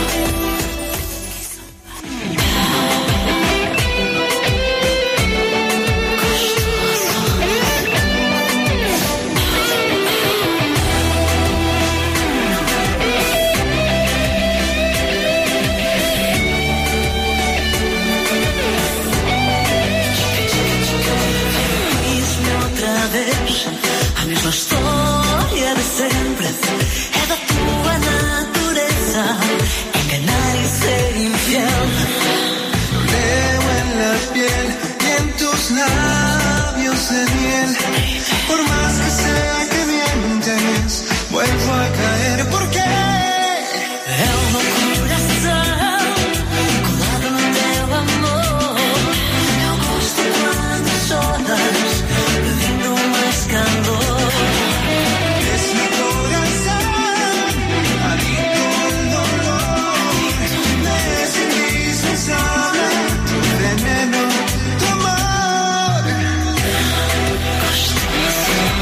Diz-me outra vez a mesma história de sempre. É da tua natureza enganar y ser infiel. Leo en la piel y en tus labios de miel. Por más que sea que mientes, vuelvo a caer. ¿Por qué? É o meu coração colado no teu amor. Eu gosto quando choras, pedindo mais calor. Es mi corazón, adicto al dolor. Es indispensable tu veneno, tu amor. Gosto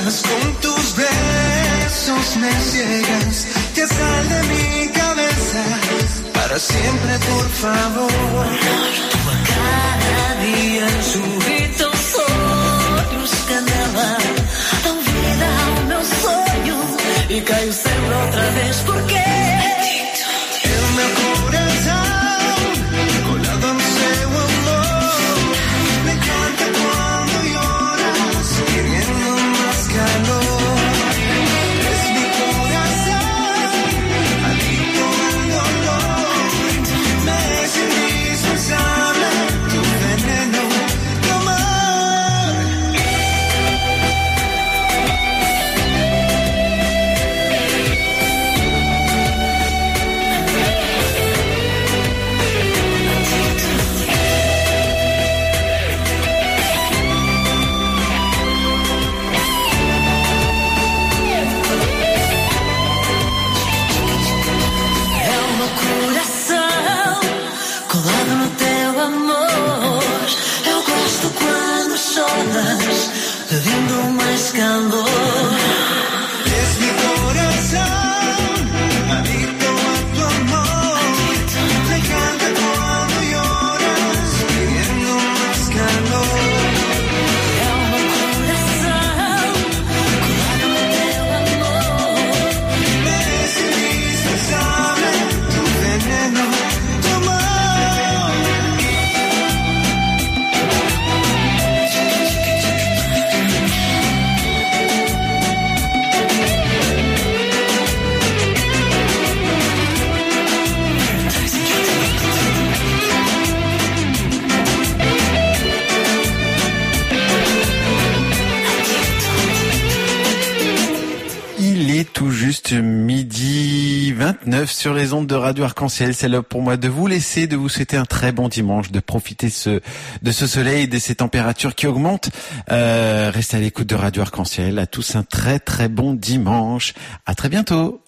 Sabes, con tus besos me ciegas, que sal de mi cabeza para siempre, por favor. Tua cara dia sorri teus olhos, canela, dão vida ao meu sonho e caio sempre outra vez porque el meu coração colado no seu amor me canta quando lloras queriendo más calor. Es mi corazón adicto al dolor, me es indispensable tu veneno, tu amor. é o meu coração colado no teu amor. Eu gosto quando choras, pedindo mais calor. Es mi corazón adicto a tu amor, me canta cuando lloras pidiendo más calor. É o meu coração colado no teu amor. Me es indispensable tu veneno, tu amor. Il est tout juste midi vingt-neuf sur les ondes de Radio Arc-en-Ciel. C'est l'heure pour moi de vous laisser, de vous souhaiter un très bon dimanche, de profiter ce, de ce soleil et de ces températures qui augmentent. Euh, restez à l'écoute de Radio Arc-en-Ciel. À tous un très très bon dimanche. À très bientôt.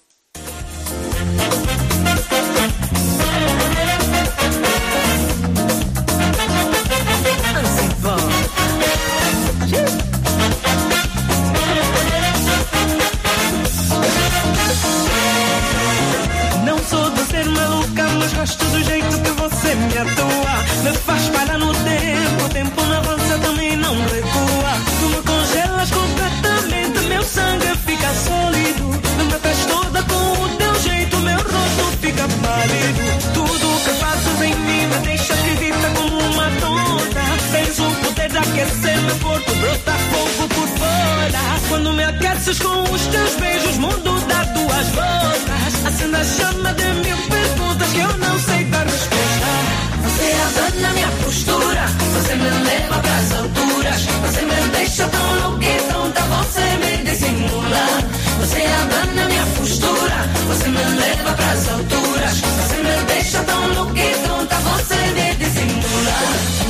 Não sou de ser maluca, mas gosto do jeito que você me atua. Me faz parar no tempo, o tempo não avança, também não recua. Tu me congelas completamente, meu sangue fica sólido. Me matas toda com o teu jeito, meu rosto fica pálido. Tudo o que fazes em mim me deixa esquisita como uma tonta. Tens o poder de aquecer meu corpo, brota fogo por fora. Quando me aqueces com os teus beijos, mundo dá tuas voltas. Acende a chama de mil perguntas que eu não sei dar resposta. Você abana minha postura, você me leva pras alturas. Você me deixa tão louca e tonta, você me dissimula. Você abana minha postura, você me leva pras alturas. Você me deixa tão louca e tonta, você me dissimula.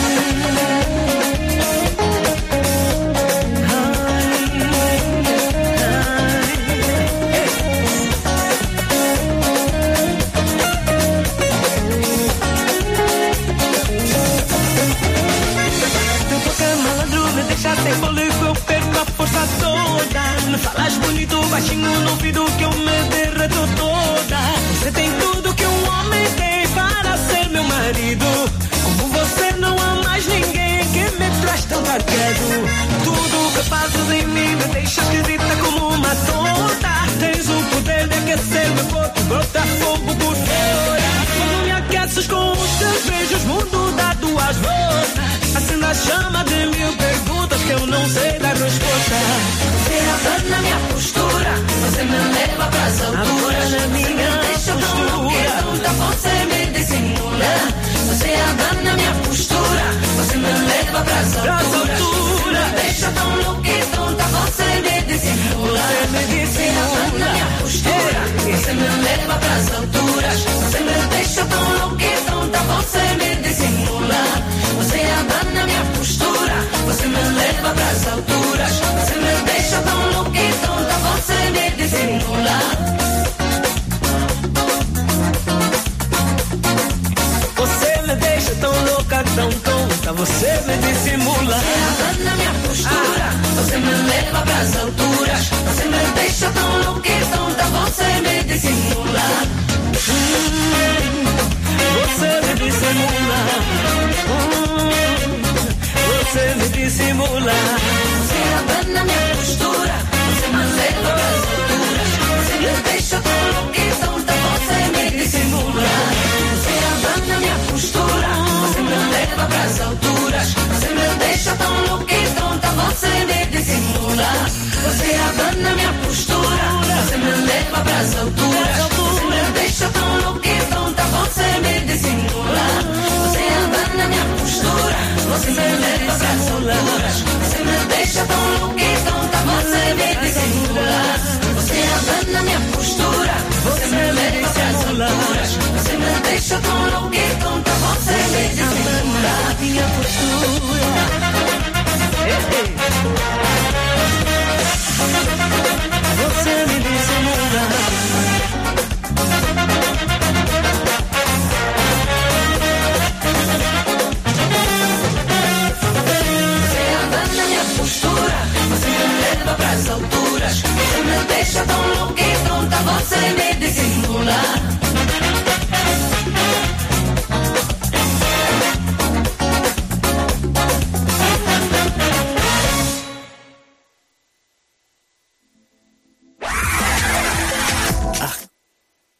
Deixa sem fôlego, eu perco a força toda. Me falas bonito, baixinho no ouvido que eu me derreto toda. Você tem tudo que um homem tem para ser meu marido. Como você não há mais ninguém que me traz tão carregado. Tudo o que fazes em mim me deixa esquisita como uma tonta. Tens o poder de aquecer meu corpo, brota fogo por fora. Quando me aqueces com os teus beijos, mundo dá duas voltas. Acende a chama de mil perguntas que eu não sei dar resposta. Você abana minha postura, você me leva pras alturas. Abana minha Deixa tão louca e tonta, você me dissimula. Você abana minha postura, você me leva pras alturas. Você me deixa tão louca e tonta, você me dissimula. Você abana minha postura, você me leva pras alturas. Você me deixa tão louca e tonta, você me dissimula. Você abana minha postura, você me leva pras alturas. Você me deixa tão louca e tonta, você me dissimula. Você me deixa tão louca, tão tonta, você me dissimula. Você abana minha postura, você me leva pras pras alturas. Você me deixa tão louca e tonta, você me dissimula. Hum, você me dissimula. Hum, você me dissimula. Você abana minha postura, você me leva pras alturas. Você me deixa tão louca e tonta, você me dissimula. Você abana minha postura, você me leva pras alturas. Você me deixa tão louca e tonta, você me dissimula. Você abana minha postura, você me leva pras alturas. Você me deixa tão louca e tonta, você me dissimula. Você abana minha postura, você me leva pras alturas. Você me deixa tão louca e tonta, você me dissimula. Você abana minha postura, você me leva pras alturas. Você me deixa tão louca e tonta, você me dissimula. Minha postura. Você me dissimula.